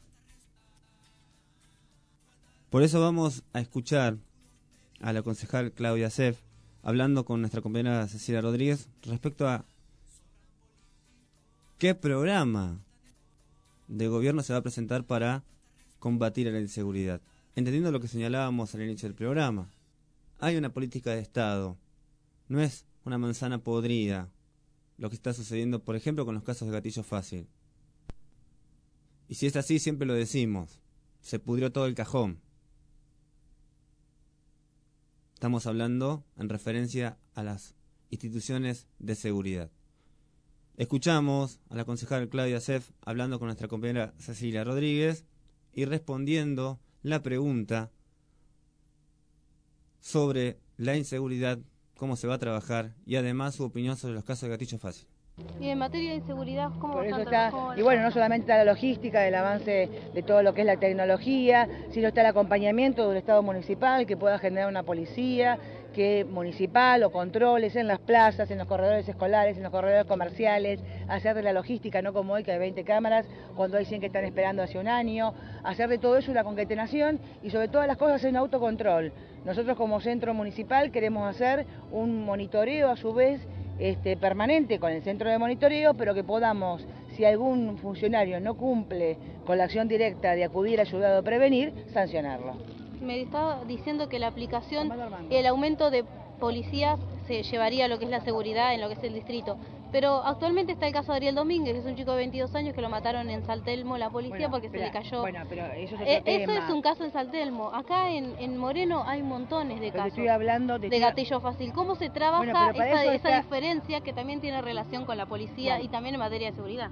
Por eso vamos a escuchar a la concejal Claudia Seff hablando con nuestra compañera Cecilia Rodríguez respecto a qué programa de gobierno se va a presentar para combatir a la inseguridad. Entendiendo lo que señalábamos al inicio del programa, hay una política de Estado, no es una manzana podrida lo que está sucediendo, por ejemplo, con los casos de gatillo fácil. Y si es así, siempre lo decimos, se pudrió todo el cajón. Estamos hablando en referencia a las instituciones de seguridad. Escuchamos a la concejal Claudia Seff hablando con nuestra compañera Cecilia Rodríguez y respondiendo la pregunta sobre la inseguridad, cómo se va a trabajar y además su opinión sobre los casos de gatillo fácil. Y en materia de inseguridad, ¿cómo Por eso bastante, está, cómo y bueno, no solamente la logística del avance de todo lo que es la tecnología, sino está el acompañamiento del Estado municipal que pueda generar una policía que municipal o controles en las plazas, en los corredores escolares, en los corredores comerciales, hacer de la logística, no como hoy que hay veinte cámaras, cuando hay cien que están esperando hace un año, hacer de todo eso una concatenación y sobre todas las cosas un autocontrol. Nosotros como centro municipal queremos hacer un monitoreo a su vez Este, permanente con el centro de monitoreo, pero que podamos, si algún funcionario no cumple con la acción directa de acudir, ayudar o prevenir, sancionarlo. Me está diciendo que la aplicación, el aumento de policías se llevaría a lo que es la seguridad en lo que es el distrito. Pero actualmente está el caso de Ariel Domínguez, que es un chico de veintidós años que lo mataron en Saltelmo la policía bueno, porque pero, se le cayó. Bueno, pero eso es otro eh, tema. Eso es un caso en Saltelmo. Acá en, en Moreno hay montones de pero casos estoy hablando de, de gatillo fácil. ¿Cómo se trabaja bueno, esa, esa está... diferencia que también tiene relación con la policía bueno. y también en materia de seguridad?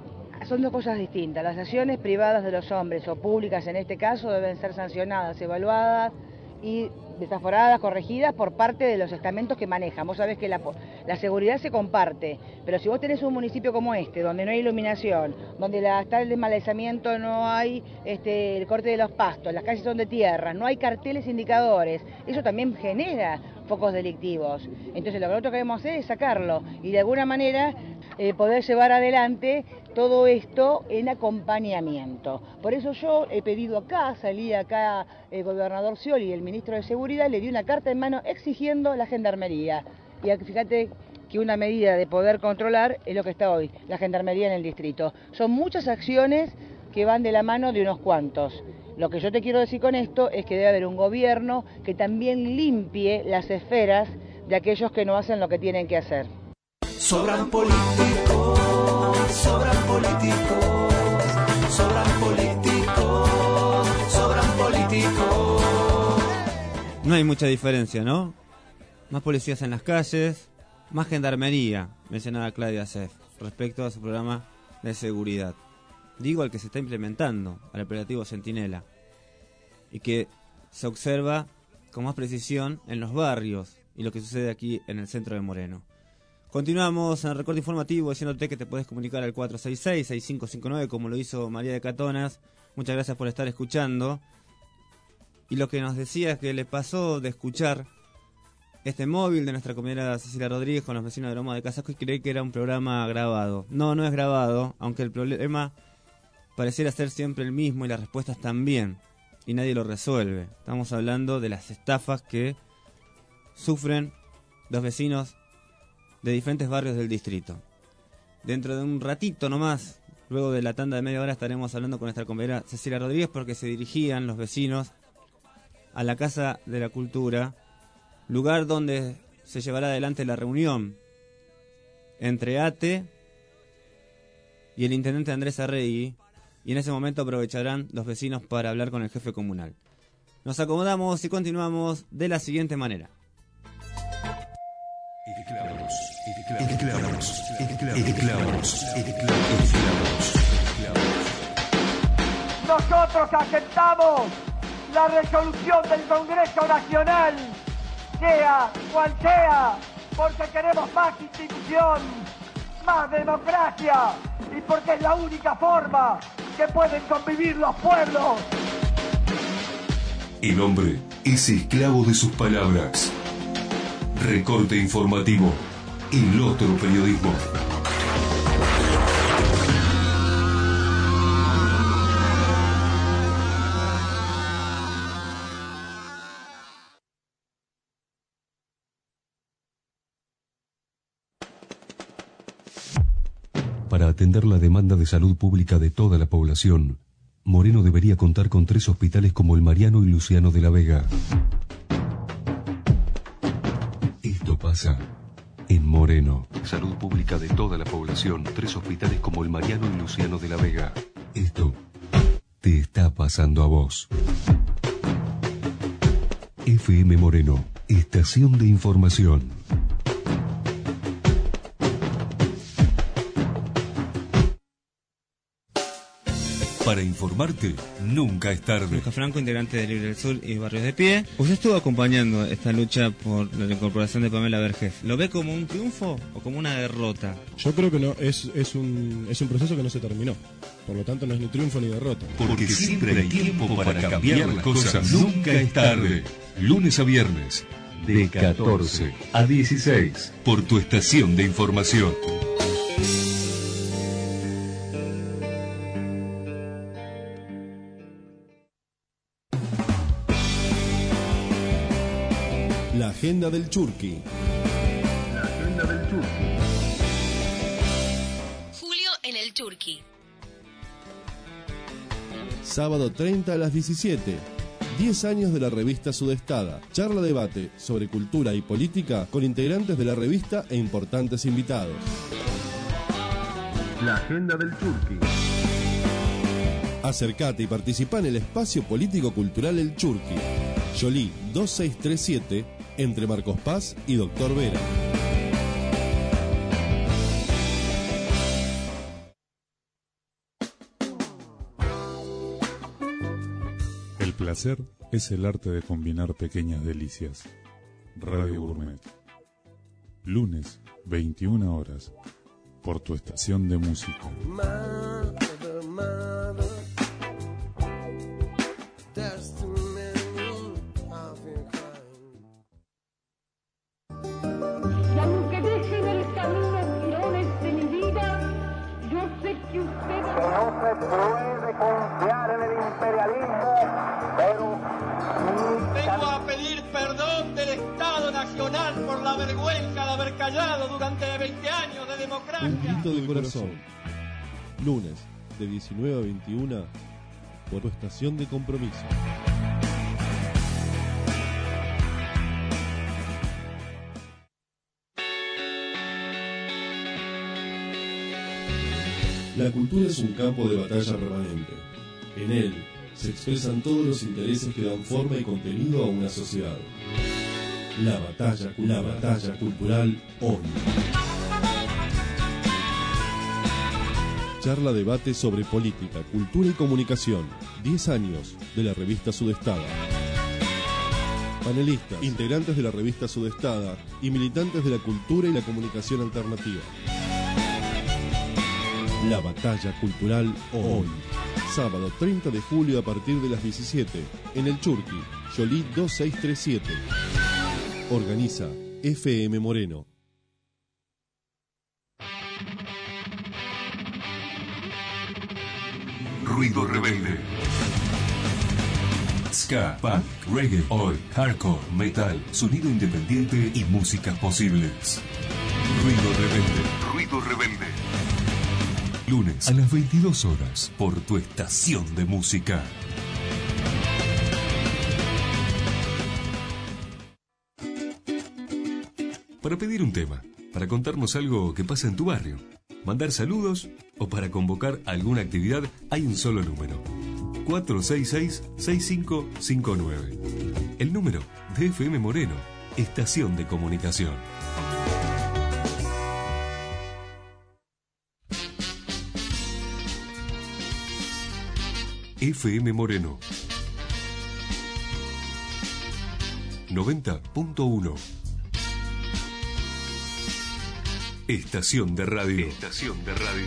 Son dos cosas distintas. Las acciones privadas de los hombres o públicas en este caso deben ser sancionadas, evaluadas y desaforadas, corregidas por parte de los estamentos que manejan. Vos sabés que la, la seguridad se comparte, pero si vos tenés un municipio como este, donde no hay iluminación, donde la, está el desmalezamiento, no hay este, el corte de los pastos, las calles son de tierra, no hay carteles indicadores, eso también genera focos delictivos. Entonces lo que nosotros queremos hacer es sacarlo y de alguna manera eh, poder llevar adelante todo esto en acompañamiento. Por eso yo he pedido acá, salí acá el gobernador Scioli, el ministro de Seguridad, le di una carta en mano exigiendo la gendarmería. Y fíjate que una medida de poder controlar es lo que está hoy, la gendarmería en el distrito. Son muchas acciones que van de la mano de unos cuantos. Lo que yo te quiero decir con esto es que debe haber un gobierno que también limpie las esferas de aquellos que no hacen lo que tienen que hacer. Sobran políticos, sobran políticos, sobran políticos, sobran políticos. No hay mucha diferencia, ¿no? Más policías en las calles, más gendarmería, mencionaba Claudia Seff, respecto a su programa de seguridad. Digo al que se está implementando, al operativo Centinela, y que se observa con más precisión en los barrios y lo que sucede aquí en el centro de Moreno. Continuamos en el recorte informativo diciéndote que te podés comunicar al cuatro seis seis, seis cinco cinco nueve como lo hizo María de Catonas. Muchas gracias por estar escuchando. Y lo que nos decía es que le pasó de escuchar este móvil de nuestra compañera Cecilia Rodríguez con los vecinos de Loma de Casasco y creí que era un programa grabado. No, no es grabado, aunque el problema pareciera ser siempre el mismo y las respuestas también. y nadie lo resuelve. Estamos hablando de las estafas que sufren los vecinos de diferentes barrios del distrito. Dentro de un ratito nomás, luego de la tanda de media hora, estaremos hablando con nuestra compañera Cecilia Rodríguez, porque se dirigían los vecinos a la Casa de la Cultura, lugar donde se llevará adelante la reunión entre A T E y el intendente Andrés Arregui, y en ese momento aprovecharán los vecinos para hablar con el jefe comunal. Nos acomodamos y continuamos de la siguiente manera. Esclavos, esclavos, esclavos, esclavos, esclavos. Nosotros aceptamos la resolución del Congreso Nacional, sea cual sea, porque queremos más institución, más democracia y porque es la única forma que pueden convivir los pueblos. El hombre es esclavo de sus palabras. Recorte informativo, el otro periodismo. Para atender la demanda de salud pública de toda la población, Moreno debería contar con tres hospitales como el Mariano y Luciano de la Vega. Esto pasa en Moreno. Salud pública de toda la población, tres hospitales como el Mariano y Luciano de la Vega. Esto te está pasando a vos. F M Moreno, estación de información. Para informarte, nunca es tarde. Lucas Franco, integrante de Libre del Sur y Barrios de Pie. Usted estuvo acompañando esta lucha por la incorporación de Pamela Vergés. ¿Lo ve como un triunfo o como una derrota? Yo creo que no, es, es, un, es un proceso que no se terminó. Por lo tanto, no es ni triunfo ni derrota. Porque siempre hay tiempo para cambiar las cosas. Nunca es tarde. Lunes a viernes, de catorce a dieciséis, por tu estación de información. La agenda del Churqui. La agenda del Churqui. Julio en el Churqui. Sábado treinta a las diecisiete. diez años de la revista Sudestada. Charla debate sobre cultura y política con integrantes de la revista e importantes invitados. La agenda del Churqui. Acercate y participa en el espacio político-cultural El Churqui. Yolí dos seis tres siete, entre Marcos Paz y Doctor Vera. El placer es el arte de combinar pequeñas delicias. Radio Gourmet. Lunes, veintiuna horas, por tu estación de música. Mother, mother, there's too many of your kind. Y aunque dejen el camino girones de mi vida, yo sé que usted... Que no se puede confiar en el imperialismo, pero... Vengo a pedir perdón del Estado Nacional por la vergüenza de haber callado durante veinte años de democracia. Un grito de corazón. Lunes, de diecinueve a veintiuna, por tu estación de compromiso. La cultura es un campo de batalla permanente. En él se expresan todos los intereses que dan forma y contenido a una sociedad. La batalla, la batalla cultural hoy. Charla debate sobre política, cultura y comunicación. diez años de la revista Sudestada. Panelistas, integrantes de la revista Sudestada y militantes de la cultura y la comunicación alternativa. La batalla cultural hoy. Sábado treinta de julio a partir de las diecisiete, en el Churqui, Yolí dos seis tres siete. Organiza F M Moreno. Ruido rebelde. ska, punk, reggae, oi, hardcore, metal, sonido independiente y músicas posibles. Ruido Rebelde. Ruido Rebelde. Lunes a las veintidós horas por tu estación de música. Para pedir un tema, para contarnos algo que pasa en tu barrio, mandar saludos o para convocar alguna actividad, hay un solo número. cuatro seis seis, seis cinco cinco nueve. El número de F M Moreno, estación de comunicación. F M Moreno noventa punto uno. Estación de radio. Estación de radio.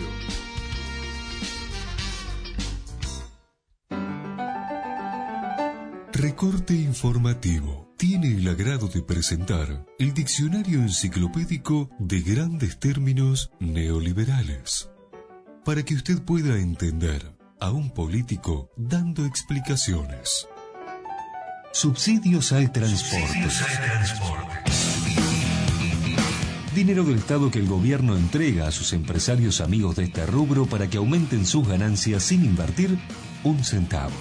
Recorte informativo. Tiene el agrado de presentar el diccionario enciclopédico de grandes términos neoliberales, para que usted pueda entender a un político dando explicaciones. Subsidios al transporte. Subsidios al transporte. Dinero del Estado que el gobierno entrega a sus empresarios amigos de este rubro para que aumenten sus ganancias sin invertir un centavo.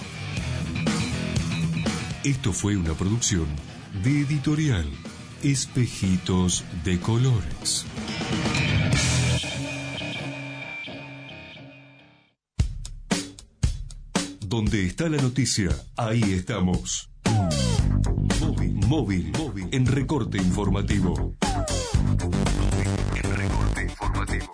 Esto fue una producción de Editorial Espejitos de Colores. Donde está la noticia, ahí estamos. Móvil, móvil, móvil, en recorte informativo. En recorte informativo.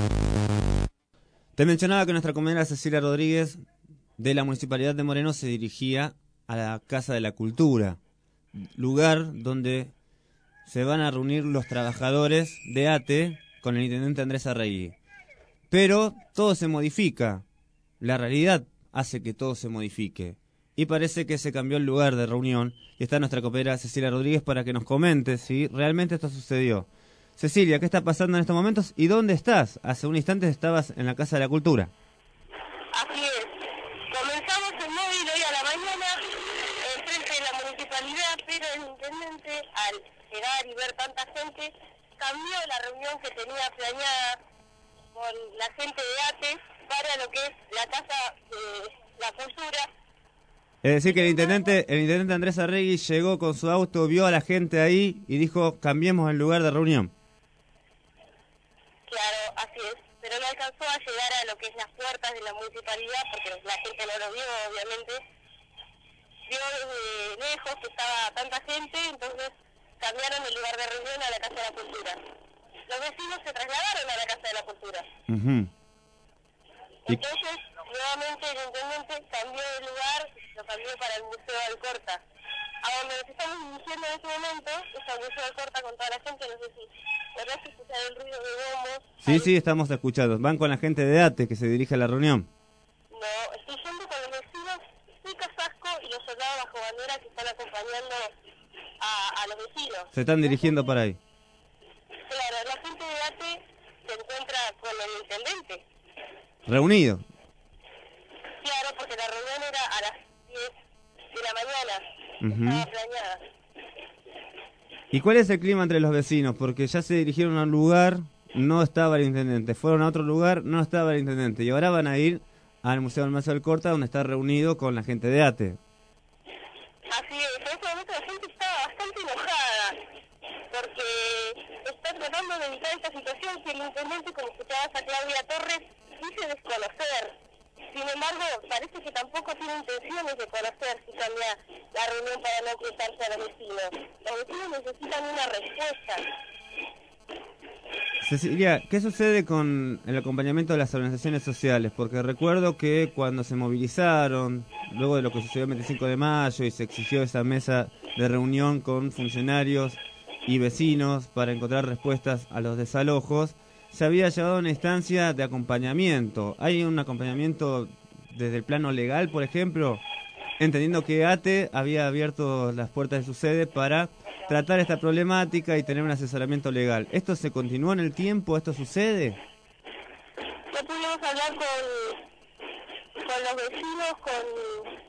Te mencionaba que nuestra compañera Cecilia Rodríguez de la Municipalidad de Moreno se dirigía a la Casa de la Cultura, lugar donde se van a reunir los trabajadores de A T E con el intendente Andrés Arregui. Pero todo se modifica, la realidad hace que todo se modifique, y parece que se cambió el lugar de reunión, y está nuestra compañera Cecilia Rodríguez para que nos comente si realmente esto sucedió. Cecilia, ¿qué está pasando en estos momentos y dónde estás? Hace un instante estabas en la Casa de la Cultura. Así es. Comenzamos el móvil hoy a la mañana eh, frente de la municipalidad, pero el intendente, al llegar y ver tanta gente, cambió la reunión que tenía planeada con la gente de A T E para lo que es la Casa de la Cultura. Es decir, que el intendente, el intendente Andrés Arregui llegó con su auto, vio a la gente ahí y dijo, cambiemos el lugar de reunión. Claro, así es, pero no alcanzó a llegar a lo que es las puertas de la municipalidad, porque la gente no lo vio, obviamente. Vio desde lejos que estaba tanta gente, entonces cambiaron el lugar de reunión a la Casa de la Cultura. Los vecinos se trasladaron a la Casa de la Cultura. Uh-huh. Entonces, nuevamente el intendente cambió de lugar, lo cambió para el Museo Alcorta. A donde nos estamos dirigiendo en este momento es al Museo Alcorta con toda la gente, no sé si podrás escuchar el ruido de bombos. Sí, sí, estamos escuchados. Van con la gente de A T E que se dirige a la reunión. No, estoy yendo con los vecinos de Casasco y los soldados bajo bandera que están acompañando a, a los vecinos. Se están dirigiendo para ahí. Claro, la gente de A T E se encuentra con el intendente. Reunido. Claro, porque la reunión era a las diez de la mañana. Uh-huh. Estaba planeada. ¿Y cuál es el clima entre los vecinos? Porque ya se dirigieron a un lugar, no estaba el intendente. Fueron a otro lugar, no estaba el intendente. Y ahora van a ir al Museo del Mazo del Corta, donde está reunido con la gente de A T E. Así es, en este momento la gente está bastante enojada, porque está tratando de evitar esta situación que el intendente, como escuchabas a Claudia Torres, dice desconocer. Sin embargo, parece que tampoco tiene intenciones de conocer si cambia la reunión para no ocultarse a los vecinos. Los vecinos necesitan una respuesta. Cecilia, ¿qué sucede con el acompañamiento de las organizaciones sociales? Porque recuerdo que cuando se movilizaron, luego de lo que sucedió el veinticinco de mayo y se exigió esa mesa de reunión con funcionarios y vecinos para encontrar respuestas a los desalojos, se había llevado a una instancia de acompañamiento. ¿Hay un acompañamiento desde el plano legal, por ejemplo? Entendiendo que A T E había abierto las puertas de su sede para tratar esta problemática y tener un asesoramiento legal. ¿Esto se continúa en el tiempo? ¿Esto sucede? No pudimos hablar con, con los vecinos, con,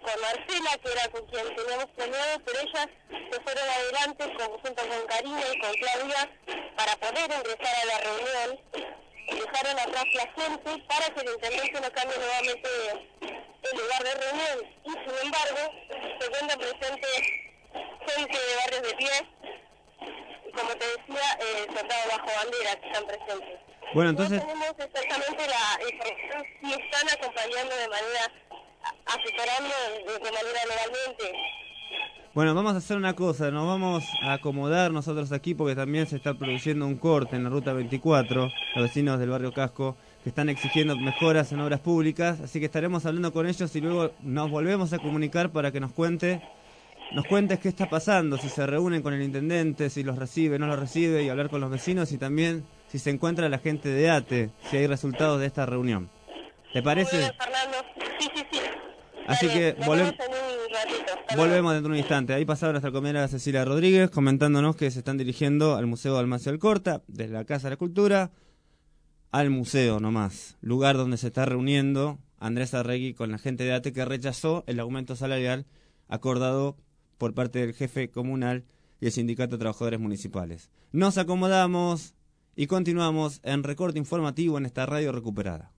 con Marcela, que era con quien teníamos planeado, pero ellas se fueron adelante con, junto con Karina y con Claudia para poder ingresar a la reunión. Dejaron atrás la gente para que el intendente no cambie nuevamente el lugar de reunión. Y sin embargo, se encuentran presentes gente de barrios de pie, y como te decía, eh, soldados bajo bandera que están presentes. Bueno, entonces... No tenemos exactamente la información si están acompañando de manera, asesorando de, de manera legalmente. Bueno, vamos a hacer una cosa, nos vamos a acomodar nosotros aquí porque también se está produciendo un corte en la ruta veinticuatro, los vecinos del barrio Casco, que están exigiendo mejoras en obras públicas, así que estaremos hablando con ellos y luego nos volvemos a comunicar para que nos cuente, nos cuentes qué está pasando, si se reúnen con el intendente, si los recibe, no los recibe, y hablar con los vecinos y también si se encuentra la gente de ATE, si hay resultados de esta reunión. ¿Te parece? Muy bien, Fernando. Sí, sí, sí. Así Dale, que volvemos. Volvemos dentro de un instante. Ahí pasaba nuestra compañera Cecilia Rodríguez comentándonos que se están dirigiendo al Museo Dalmacio Alcorta, desde la Casa de la Cultura al museo nomás, lugar donde se está reuniendo Andrés Arregui con la gente de ATE, que rechazó el aumento salarial acordado por parte del jefe comunal y el Sindicato de Trabajadores Municipales. Nos acomodamos y continuamos en recorte informativo en esta radio recuperada.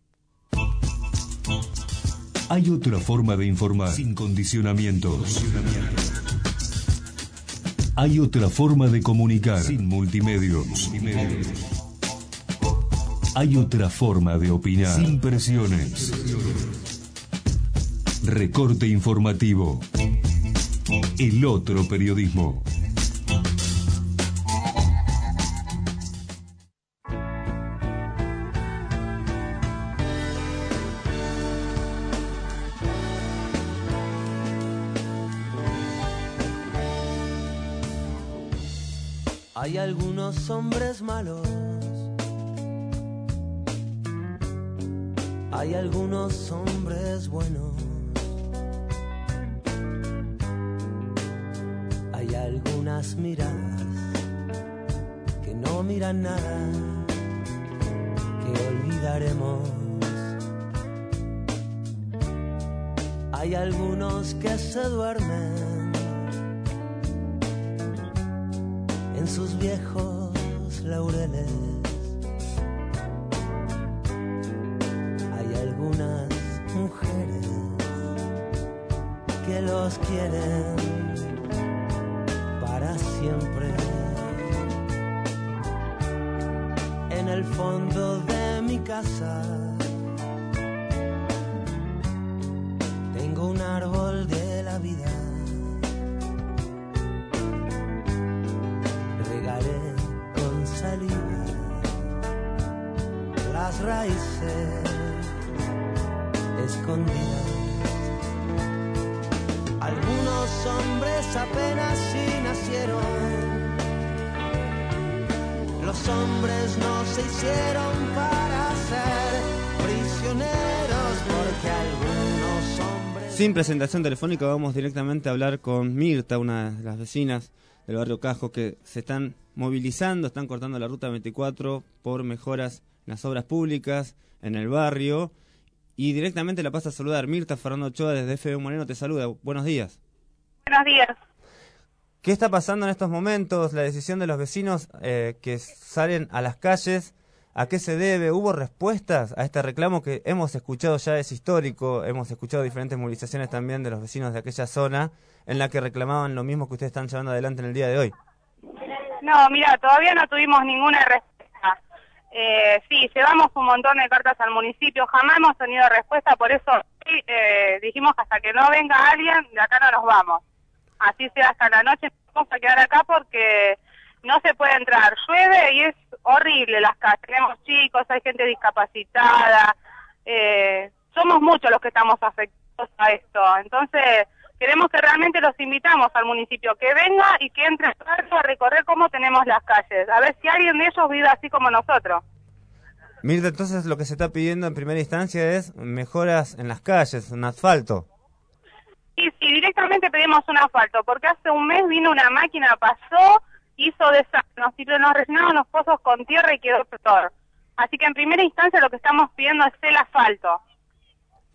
Hay otra forma de informar sin condicionamientos. Hay otra forma de comunicar sin multimedios. Hay otra forma de opinar sin presiones. Recorte informativo. El otro periodismo. Hay algunos hombres malos, hay algunos hombres buenos, hay algunas miradas que no miran nada, que olvidaremos. Hay algunos que se duermen en sus viejos laureles. Hay algunas mujeres que los quieren para siempre. En el fondo de mi casa tengo un árbol de la vida. Con saliva las raíces escondidas. Algunos hombres apenas si nacieron, los hombres no se hicieron para ser prisioneros, porque algunos hombres... Sin presentación telefónica vamos directamente a hablar con Mirta, una de las vecinas del barrio Casco, que se están movilizando, están cortando la ruta veinticuatro por mejoras en las obras públicas, en el barrio, y directamente la paso a saludar. Mirta, Fernando Ochoa desde F B Moreno te saluda. Buenos días. Buenos días. ¿Qué está pasando en estos momentos? La decisión de los vecinos eh, que salen a las calles, ¿a qué se debe? ¿Hubo respuestas a este reclamo que hemos escuchado ya, es histórico? Hemos escuchado diferentes movilizaciones también de los vecinos de aquella zona en la que reclamaban lo mismo que ustedes están llevando adelante en el día de hoy. No, mira, todavía no tuvimos ninguna respuesta. Eh, sí, llevamos un montón de cartas al municipio, jamás hemos tenido respuesta, por eso sí, eh, dijimos que hasta que no venga alguien, de acá no nos vamos. Así sea hasta la noche, vamos a quedar acá porque no se puede entrar. Llueve y es horrible las calles, tenemos chicos, hay gente discapacitada, eh, somos muchos los que estamos afectados a esto, entonces... Queremos que realmente los invitamos al municipio, que venga y que entre a recorrer cómo tenemos las calles, a ver si alguien de ellos vive así como nosotros. Mirta, entonces lo que se está pidiendo en primera instancia es mejoras en las calles, un asfalto. Sí, sí, directamente pedimos un asfalto, porque hace un mes vino una máquina, pasó, hizo desastres, y nos rellenaron los pozos con tierra y quedó peor. Así que en primera instancia lo que estamos pidiendo es el asfalto.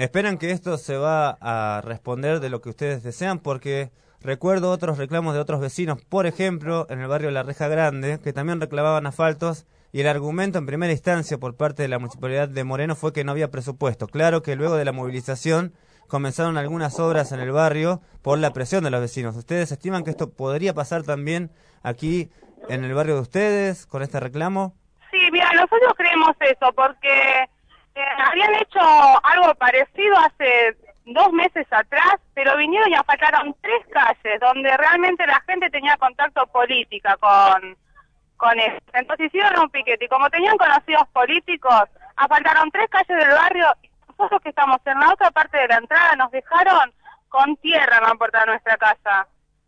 ¿Esperan que esto se va a responder de lo que ustedes desean? Porque recuerdo otros reclamos de otros vecinos, por ejemplo, en el barrio La Reja Grande, que también reclamaban asfaltos, y el argumento en primera instancia por parte de la Municipalidad de Moreno fue que no había presupuesto. Claro que luego de la movilización comenzaron algunas obras en el barrio por la presión de los vecinos. ¿Ustedes estiman que esto podría pasar también aquí en el barrio de ustedes con este reclamo? Sí, mira, nosotros creemos eso, porque eh, habían hecho algo parecido hace dos meses atrás, pero vinieron y asfaltaron tres calles donde realmente la gente tenía contacto política con, con eso. Entonces hicieron un piquete y como tenían conocidos políticos, asfaltaron tres calles del barrio y nosotros que estamos en la otra parte de la entrada nos dejaron con tierra en la puerta de nuestra casa.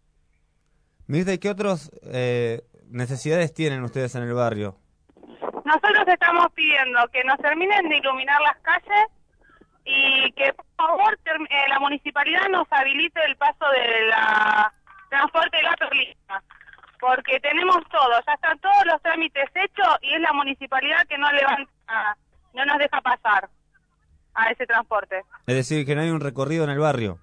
Mirta, ¿y qué otras eh, necesidades tienen ustedes en el barrio? Nosotros estamos pidiendo que nos terminen de iluminar las calles y que por favor eh, la municipalidad nos habilite el paso de la transporte de la perlita, porque tenemos todo, ya están todos los trámites hechos y es la municipalidad que no levanta, no nos deja pasar a ese transporte. Es decir, que no hay un recorrido en el barrio.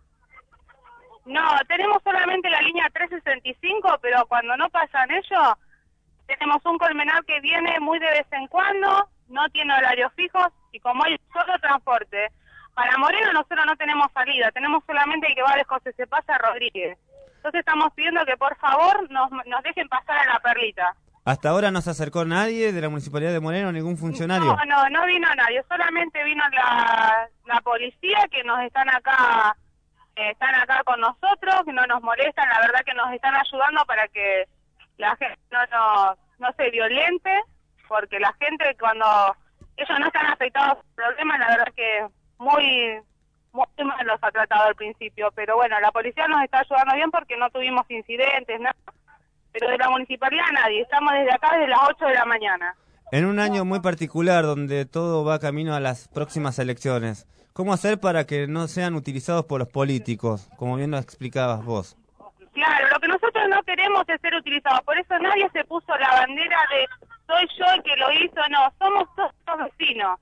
No, tenemos solamente la línea trescientos sesenta y cinco, pero cuando no pasan ellos, tenemos un colmenar que viene muy de vez en cuando, no tiene horarios fijos y como hay solo transporte. Para Moreno nosotros no tenemos salida, tenemos solamente el que va de José se pasa a Rodríguez. Entonces estamos pidiendo que por favor nos, nos dejen pasar a la perlita. ¿Hasta ahora no se acercó nadie de la Municipalidad de Moreno, ningún funcionario? No, no, no vino nadie, solamente vino la, la policía que nos están acá, eh, están acá con nosotros, que no nos molestan, la verdad que nos están ayudando para que la gente no, no, no se violente, porque la gente cuando ellos no están afectados por problemas, la verdad que muy, muy mal los ha tratado al principio, pero bueno, la policía nos está ayudando bien porque no tuvimos incidentes, nada, pero de la municipalidad nadie, estamos desde acá desde las ocho de la mañana. En un año muy particular donde todo va camino a las próximas elecciones, ¿cómo hacer para que no sean utilizados por los políticos, como bien lo explicabas vos? Claro, lo que nosotros no queremos es ser utilizados, por eso nadie se puso la bandera de soy yo el que lo hizo, no, somos todos los vecinos.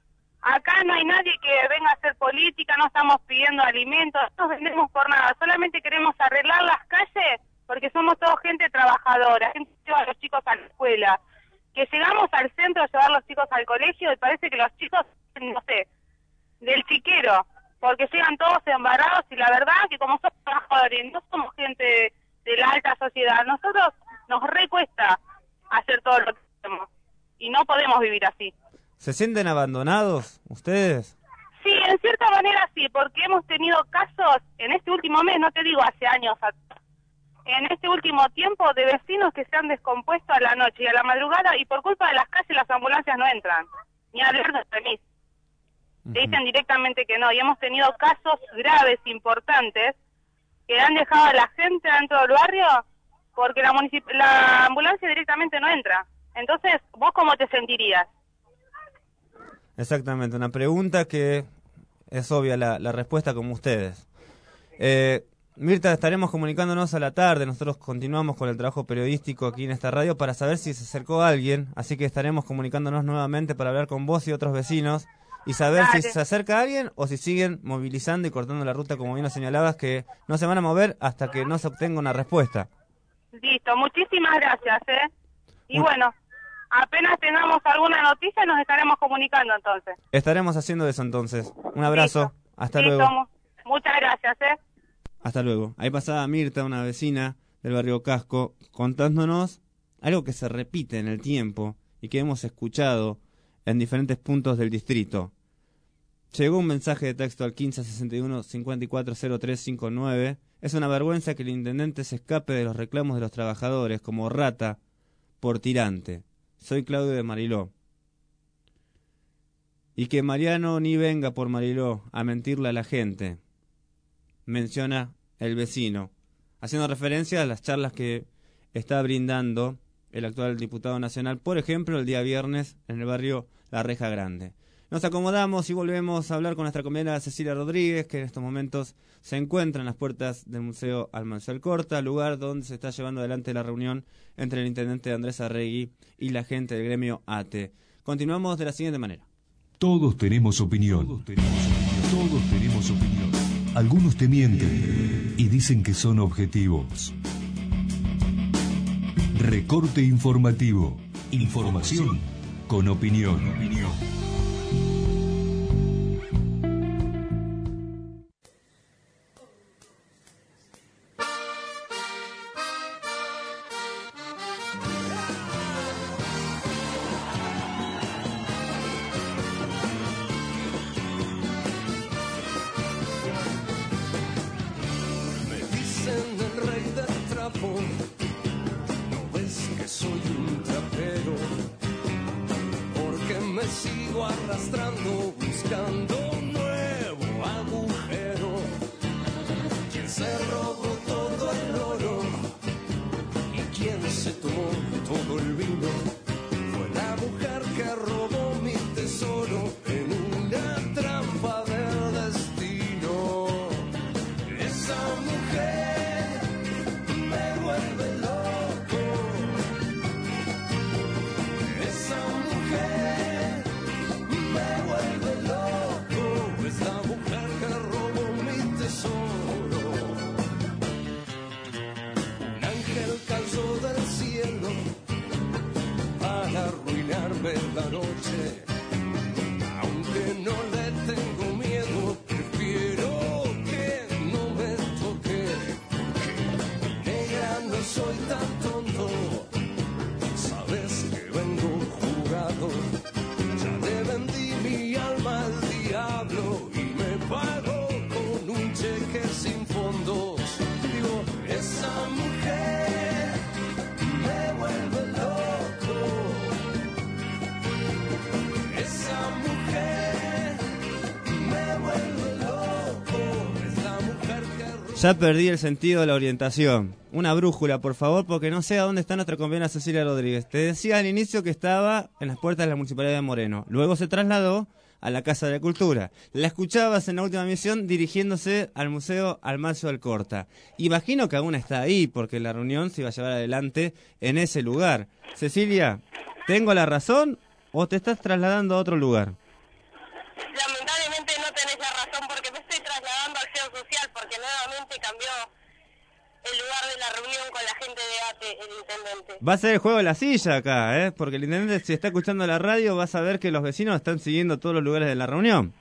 Acá no hay nadie que venga a hacer política, no estamos pidiendo alimentos, no vendemos por nada, solamente queremos arreglar las calles porque somos todos gente trabajadora, gente que lleva a los chicos a la escuela, que llegamos al centro a llevar a los chicos al colegio y parece que los chicos, no sé, del chiquero, porque llegan todos embarrados y la verdad que como somos trabajadores, no somos gente de la alta sociedad, nosotros nos recuesta hacer todo lo que hacemos y no podemos vivir así. ¿Se sienten abandonados ustedes? Sí, en cierta manera sí, porque hemos tenido casos en este último mes, no te digo hace años atrás, en este último tiempo de vecinos que se han descompuesto a la noche y a la madrugada y por culpa de las calles las ambulancias no entran, ni a ver de permiso. Te dicen directamente que no, y hemos tenido casos graves, importantes, que han dejado a la gente dentro del barrio porque la, municip- la ambulancia directamente no entra. Entonces, ¿vos cómo te sentirías? Exactamente, una pregunta que es obvia la, la respuesta como ustedes. Eh, Mirta, estaremos comunicándonos a la tarde, nosotros continuamos con el trabajo periodístico aquí en esta radio para saber si se acercó alguien, así que estaremos comunicándonos nuevamente para hablar con vos y otros vecinos y saber Dale. si se acerca alguien o si siguen movilizando y cortando la ruta, como bien lo señalabas, que no se van a mover hasta que no se obtenga una respuesta. Listo, muchísimas gracias, ¿eh? Y uh. bueno, apenas tengamos alguna noticia nos estaremos comunicando entonces. Estaremos haciendo eso entonces. Un abrazo, Listo. hasta Listo. luego. Muchas gracias, ¿eh? Hasta luego. Ahí pasaba Mirta, una vecina del barrio Casco, contándonos algo que se repite en el tiempo y que hemos escuchado en diferentes puntos del distrito. Llegó un mensaje de texto al quince sesenta y uno cincuenta y cuatro cero tres cincuenta y nueve. Es una vergüenza que el intendente se escape de los reclamos de los trabajadores como rata por tirante. Soy Claudio de Mariló. Y que Mariano ni venga por Mariló a mentirle a la gente, menciona el vecino, haciendo referencia a las charlas que está brindando el actual diputado nacional, por ejemplo, el día viernes en el barrio La Reja Grande. Nos acomodamos y volvemos a hablar con nuestra compañera Cecilia Rodríguez, que en estos momentos se encuentra en las puertas del Museo Almanza Alcorta, lugar donde se está llevando adelante la reunión entre el intendente Andrés Arregui y la gente del gremio A T E. Continuamos de la siguiente manera. Todos tenemos opinión. Todos tenemos opinión. Todos tenemos opinión. Algunos te mienten y dicen que son objetivos. Recorte informativo. Información con opinión. opinión. Ya perdí el sentido de la orientación. Una brújula, por favor, porque no sé a dónde está nuestra compañera Cecilia Rodríguez. Te decía al inicio que estaba en las puertas de la Municipalidad de Moreno. Luego se trasladó a la Casa de la Cultura. La escuchabas en la última emisión dirigiéndose al Museo Almacio Alcorta. Imagino que aún está ahí, porque la reunión se iba a llevar adelante en ese lugar. Cecilia, ¿tengo la razón o te estás trasladando a otro lugar? Lamentablemente no tenés la razón, porque me estoy trasladando a Acción Social, porque nuevamente cambió el lugar de la reunión con la gente de A T E, el intendente. Va a ser el juego de la silla acá, ¿eh? Porque el intendente, si está escuchando la radio, va a saber que los vecinos están siguiendo todos los lugares de la reunión.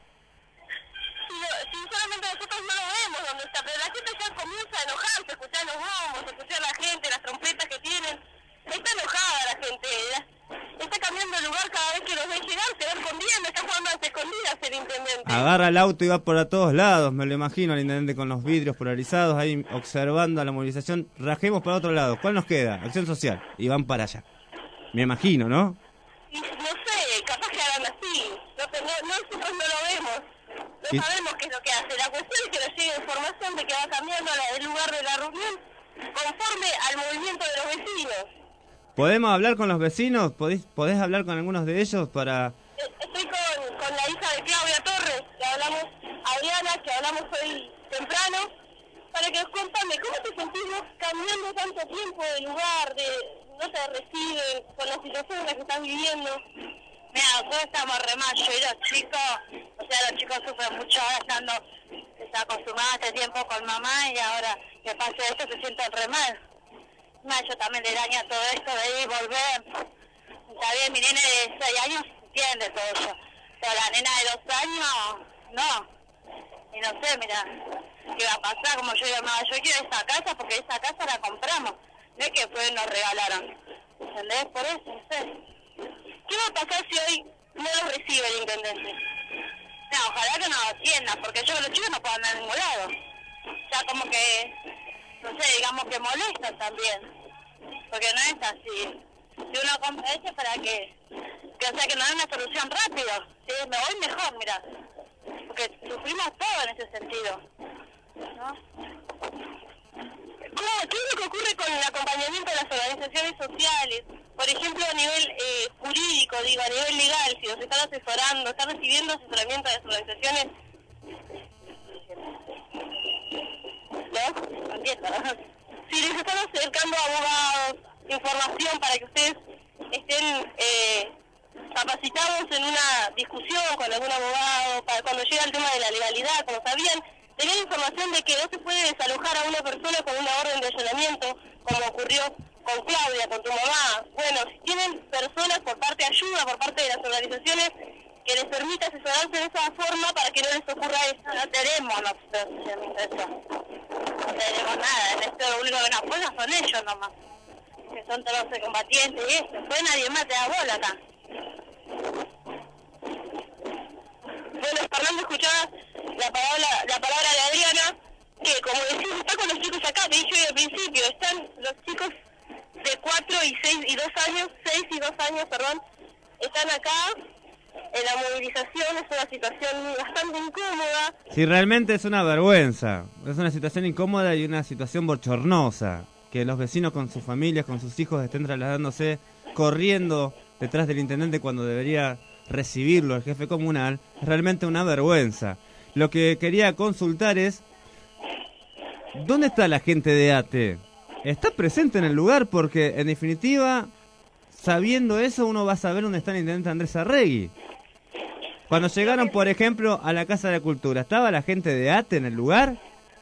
Sinceramente nosotros no lo vemos donde está, pero la gente ya comienza a enojarse, escuchar los bombos, escuchar a la gente, las trompetas que tienen. Está enojada la gente, la, está cambiando el lugar cada vez que los ve llegar, se va escondiendo, está jugando a las escondidas el intendente. Agarra el auto y va por a todos lados, me lo imagino al intendente con los vidrios polarizados, ahí observando a la movilización. Rajemos para otro lado, ¿cuál nos queda? Acción Social, y van para allá. Me imagino, ¿no? Y, no sé, capaz que hagan así, no, no, nosotros no lo vemos, no ¿Y? sabemos qué es lo que hace. La cuestión es que nos llegue información de que va cambiando la, el lugar de la reunión conforme al movimiento de los vecinos. ¿Podemos hablar con los vecinos? ¿Podés, podés hablar con algunos de ellos para...? Estoy con, con la hija de Claudia Torres, que hablamos, Adriana, que hablamos hoy temprano, para que nos contame cómo te sentís vos cambiando tanto tiempo de lugar, de no te reciben, con la situación en la que estás viviendo. Mira, nosotros estamos re mal, yo y los chicos, o sea, los chicos sufren mucho ahora estando desacostumbrados este tiempo con mamá y ahora que pase esto se sienten re mal. Más yo también le daña todo esto de ir y volver. Está bien, mi nene de seis años entiende todo eso, pero la nena de dos años, no. Y no sé, mira, qué va a pasar, como yo digo, no, yo quiero esa casa porque esa casa la compramos, no es que después nos regalaron, ¿entendés? Por eso, no sé. ¿Qué va a pasar si hoy no los recibe el intendente? No, ojalá que nos atiendan, porque yo que los chicos no puedo andar a ningún lado. Ya como que, no sé, digamos que molesta también, porque no es así. Si uno compra ese para que, que, o sea, que nos den una solución rápido, ¿sí? Me voy mejor, mira, porque sufrimos todo en ese sentido, ¿no? ¿Cómo, ¿Qué es lo que ocurre con el acompañamiento de las organizaciones sociales? Por ejemplo, a nivel eh, jurídico, digo, a nivel legal, si los están asesorando, están recibiendo asesoramiento de las organizaciones. ¿No? No entiendo, ¿no? Si les están acercando abogados, información para que ustedes estén eh, capacitamos en una discusión con algún abogado, para cuando llega el tema de la legalidad, como sabían, tener información de que no se puede desalojar a una persona con una orden de allanamiento, como ocurrió con Claudia, con tu mamá. Bueno, si tienen personas por parte de ayuda, por parte de las organizaciones, que les permita asesorarse de esa forma para que no les ocurra eso. No tenemos nosotros eso. No tenemos nada. En esto lo único que nos apoyan son ellos nomás, que son todos los combatientes y eso. Después nadie más te da bola acá. Bueno, Fernando, escuchaba la palabra, la palabra de Adriana, que como decís, está con los chicos acá, te dije hoy al principio, están los chicos de cuatro y seis y dos años, seis y dos años, perdón, están acá en la movilización. Es una situación bastante incómoda. Sí, realmente es una vergüenza, es una situación incómoda y una situación bochornosa, que los vecinos con sus familias, con sus hijos estén trasladándose, corriendo detrás del intendente cuando debería recibirlo el jefe comunal. Es realmente una vergüenza. Lo que quería consultar es, ¿dónde está la gente de A T E? ¿Está presente en el lugar? Porque, en definitiva, sabiendo eso, uno va a saber dónde está el intendente Andrés Arregui. Cuando llegaron, por ejemplo, a la Casa de la Cultura, ¿estaba la gente de A T E en el lugar?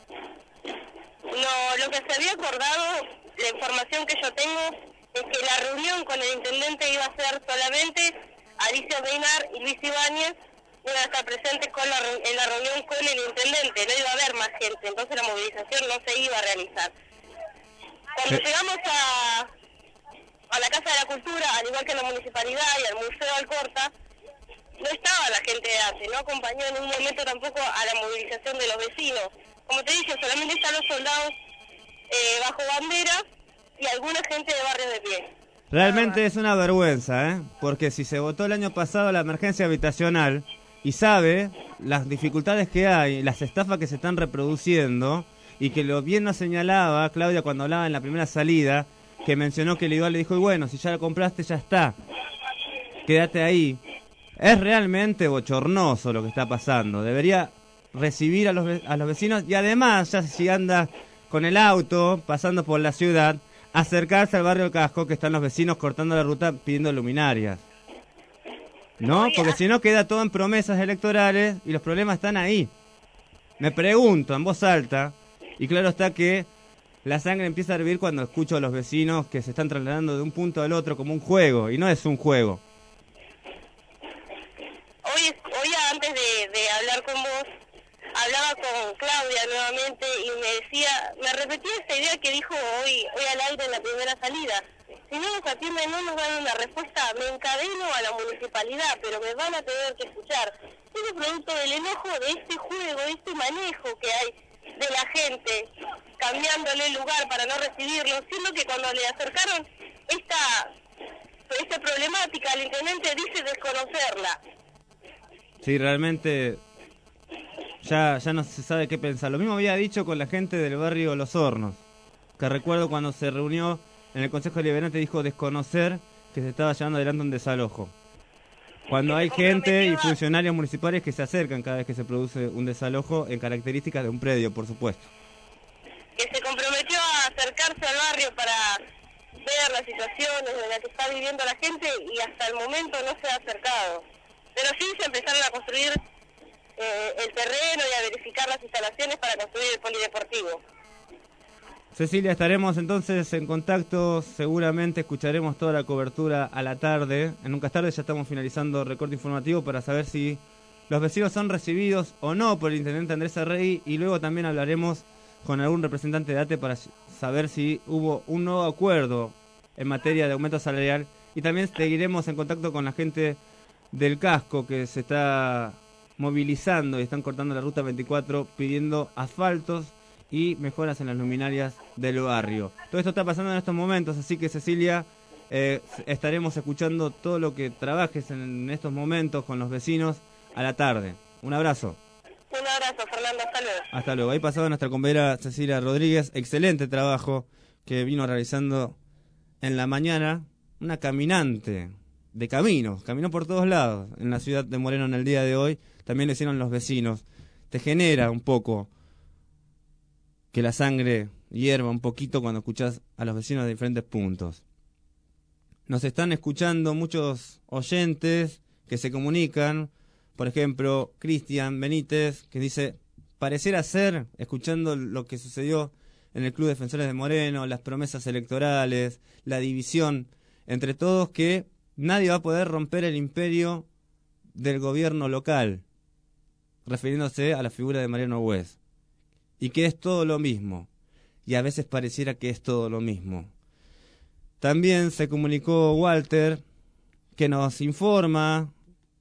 No, lo que se había acordado, la información que yo tengo, es que la reunión con el intendente iba a ser solamente Alicia Beinar y Luis Ibáñez, iban a estar presentes con la, en la reunión con el intendente, no iba a haber más gente, entonces la movilización no se iba a realizar. Cuando sí. llegamos a, a la Casa de la Cultura, al igual que a la Municipalidad y al Museo Alcorta, no estaba la gente de A T E, no acompañó en un momento tampoco a la movilización de los vecinos. Como te dije, solamente están los soldados eh, bajo bandera y alguna gente de barrios de pie. Realmente es una vergüenza, ¿eh? Porque si se votó el año pasado la emergencia habitacional y sabe las dificultades que hay, las estafas que se están reproduciendo, y que lo bien nos señalaba Claudia cuando hablaba en la primera salida, que mencionó que el igual le dijo, y bueno, si ya lo compraste ya está, quédate ahí. Es realmente bochornoso lo que está pasando. Debería recibir a los, a los vecinos y además, ya si anda con el auto pasando por la ciudad, acercarse al barrio Casco, que están los vecinos cortando la ruta pidiendo luminarias. ¿No? Porque si no queda todo en promesas electorales y los problemas están ahí. Me pregunto en voz alta, y claro está que la sangre empieza a hervir cuando escucho a los vecinos que se están trasladando de un punto al otro como un juego, y no es un juego. Hoy, hoy antes de, de hablar con vos, hablaba con Claudia nuevamente y me decía, me repetía esta idea que dijo hoy, hoy al aire en la primera salida. Si no nos atienden, no nos dan una respuesta, me encadeno a la municipalidad, pero me van a tener que escuchar. Es producto del enojo de este juego, de este manejo que hay de la gente, cambiándole el lugar para no recibirlo, siendo que cuando le acercaron esta, esta problemática, el intendente dice desconocerla. Sí, realmente ya, ya no se sabe qué pensar. Lo mismo había dicho con la gente del barrio Los Hornos, que recuerdo cuando se reunió en el Consejo Deliberante dijo desconocer que se estaba llevando adelante un desalojo. Cuando hay gente y funcionarios municipales que se acercan cada vez que se produce un desalojo en características de un predio, por supuesto. Que se comprometió a acercarse al barrio para ver las situaciones en las que está viviendo la gente y hasta el momento no se ha acercado. Pero sí se empezaron a construir eh, el terreno y a verificar las instalaciones para construir el polideportivo. Cecilia, estaremos entonces en contacto, seguramente escucharemos toda la cobertura a la tarde. En Nunca es tarde ya estamos finalizando recorte informativo para saber si los vecinos son recibidos o no por el intendente Andrés Arregui, y luego también hablaremos con algún representante de A T E para saber si hubo un nuevo acuerdo en materia de aumento salarial, y también seguiremos en contacto con la gente del Casco que se está movilizando y están cortando la ruta veinticuatro pidiendo asfaltos y mejoras en las luminarias del barrio. Todo esto está pasando en estos momentos, así que Cecilia, eh, estaremos escuchando todo lo que trabajes en estos momentos con los vecinos a la tarde. Un abrazo. Un abrazo, Fernando, hasta luego. Hasta luego. Ahí pasaba nuestra compañera Cecilia Rodríguez, excelente trabajo que vino realizando en la mañana, una caminante de caminos, caminó por todos lados en la ciudad de Moreno en el día de hoy, también lo hicieron los vecinos. Te genera un poco que la sangre hierva un poquito cuando escuchás a los vecinos de diferentes puntos. Nos están escuchando muchos oyentes que se comunican. Por ejemplo, Cristian Benítez, que dice, pareciera ser, escuchando lo que sucedió en el Club Defensores de Moreno, las promesas electorales, la división entre todos, que nadie va a poder romper el imperio del gobierno local, refiriéndose a la figura de Mariano Güez, y que es todo lo mismo, y a veces pareciera que es todo lo mismo. También se comunicó Walter, que nos informa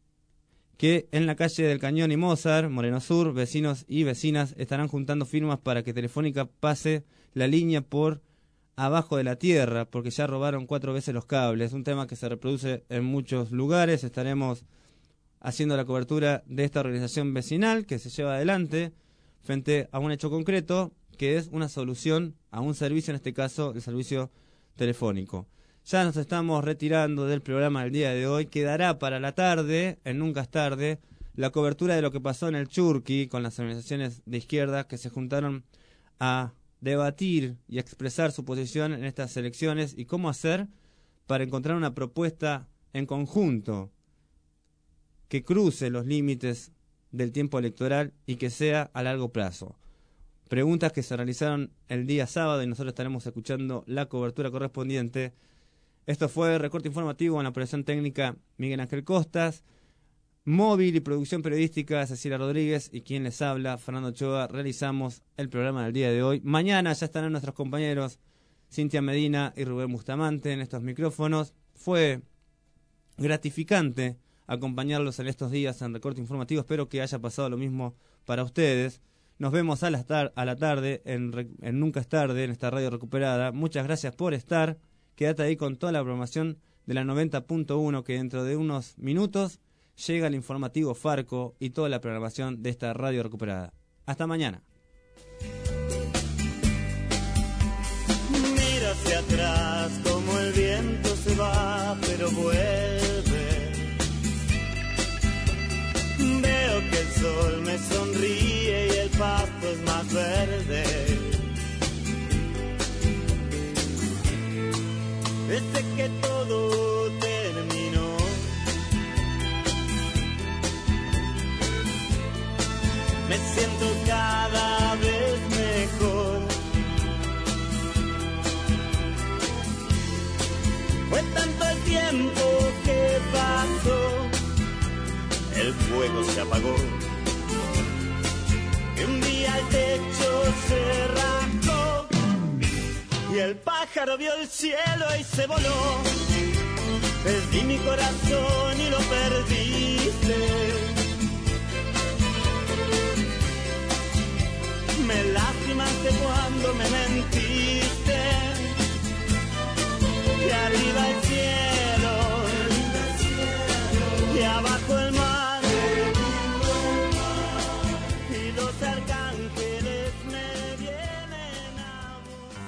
que en la calle del Cañón y Mozart, Moreno Sur, vecinos y vecinas estarán juntando firmas para que Telefónica pase la línea por abajo de la tierra, porque ya robaron cuatro veces los cables, un tema que se reproduce en muchos lugares. Estaremos haciendo la cobertura de esta organización vecinal que se lleva adelante frente a un hecho concreto, que es una solución a un servicio, en este caso el servicio telefónico. Ya nos estamos retirando del programa del día de hoy. Quedará para la tarde, en Nunca es Tarde, la cobertura de lo que pasó en el Churqui con las organizaciones de izquierda que se juntaron a debatir y expresar su posición en estas elecciones y cómo hacer para encontrar una propuesta en conjunto que cruce los límites del tiempo electoral y que sea a largo plazo. Preguntas que se realizaron el día sábado y nosotros estaremos escuchando la cobertura correspondiente. Esto fue Recorte Informativo en la operación técnica Miguel Ángel Costas, móvil y producción periodística Cecilia Rodríguez y quien les habla, Fernando Ochoa. Realizamos el programa del día de hoy. Mañana ya estarán nuestros compañeros Cintia Medina y Rubén Bustamante en estos micrófonos. Fue gratificante acompañarlos en estos días en Recorte Informativo. Espero que haya pasado lo mismo para ustedes. Nos vemos a la, tar- a la tarde en, en Nunca es Tarde, en esta radio recuperada. Muchas gracias por estar. Quédate ahí con toda la programación de la noventa punto uno, que dentro de unos minutos llega el informativo Farco y toda la programación de esta radio recuperada. Hasta mañana. Mira hacia atrás como el viento se va, pero vuelve. Veo que el sol me sonríe y el pasto es más verde. Desde que todo terminó, me siento cada vez mejor. Fue tanto el tiempo que pasó, el fuego se apagó, y un día el techo se rasgó, y el pájaro vio el cielo y se voló. Perdí mi corazón y lo perdiste. Me lastimaste cuando me mentiste. Y arriba el cielo, y abajo el mar, y los arcángeles me vienen a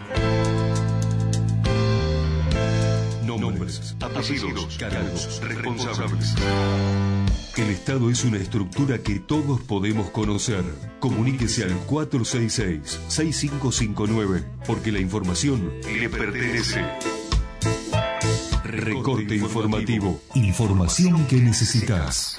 buscar. Nombres, apellidos, cargos, responsables. El Estado es una estructura que todos podemos conocer. Comuníquese al cuatro seis seis, seis cinco cinco nueve, porque la información le pertenece. Recorte informativo. Información que necesitas.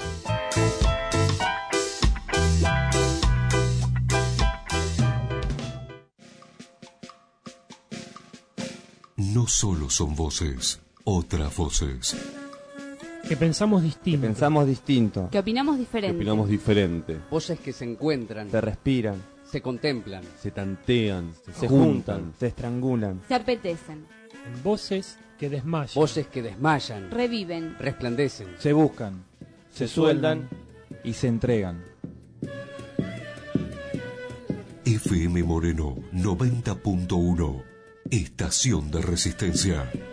No solo son voces, otras voces. Que pensamos distinto. Que pensamos distinto. Que opinamos diferente. Que opinamos diferente. Voces que se encuentran. Se respiran. Se contemplan. Se tantean. Se, se juntan, juntan. Se estrangulan. Se apetecen. Voces que desmayan. Voces que desmayan. Reviven. Resplandecen. Se buscan. Se, se sueldan. Y se entregan. F M Moreno noventa punto uno. Estación de Resistencia.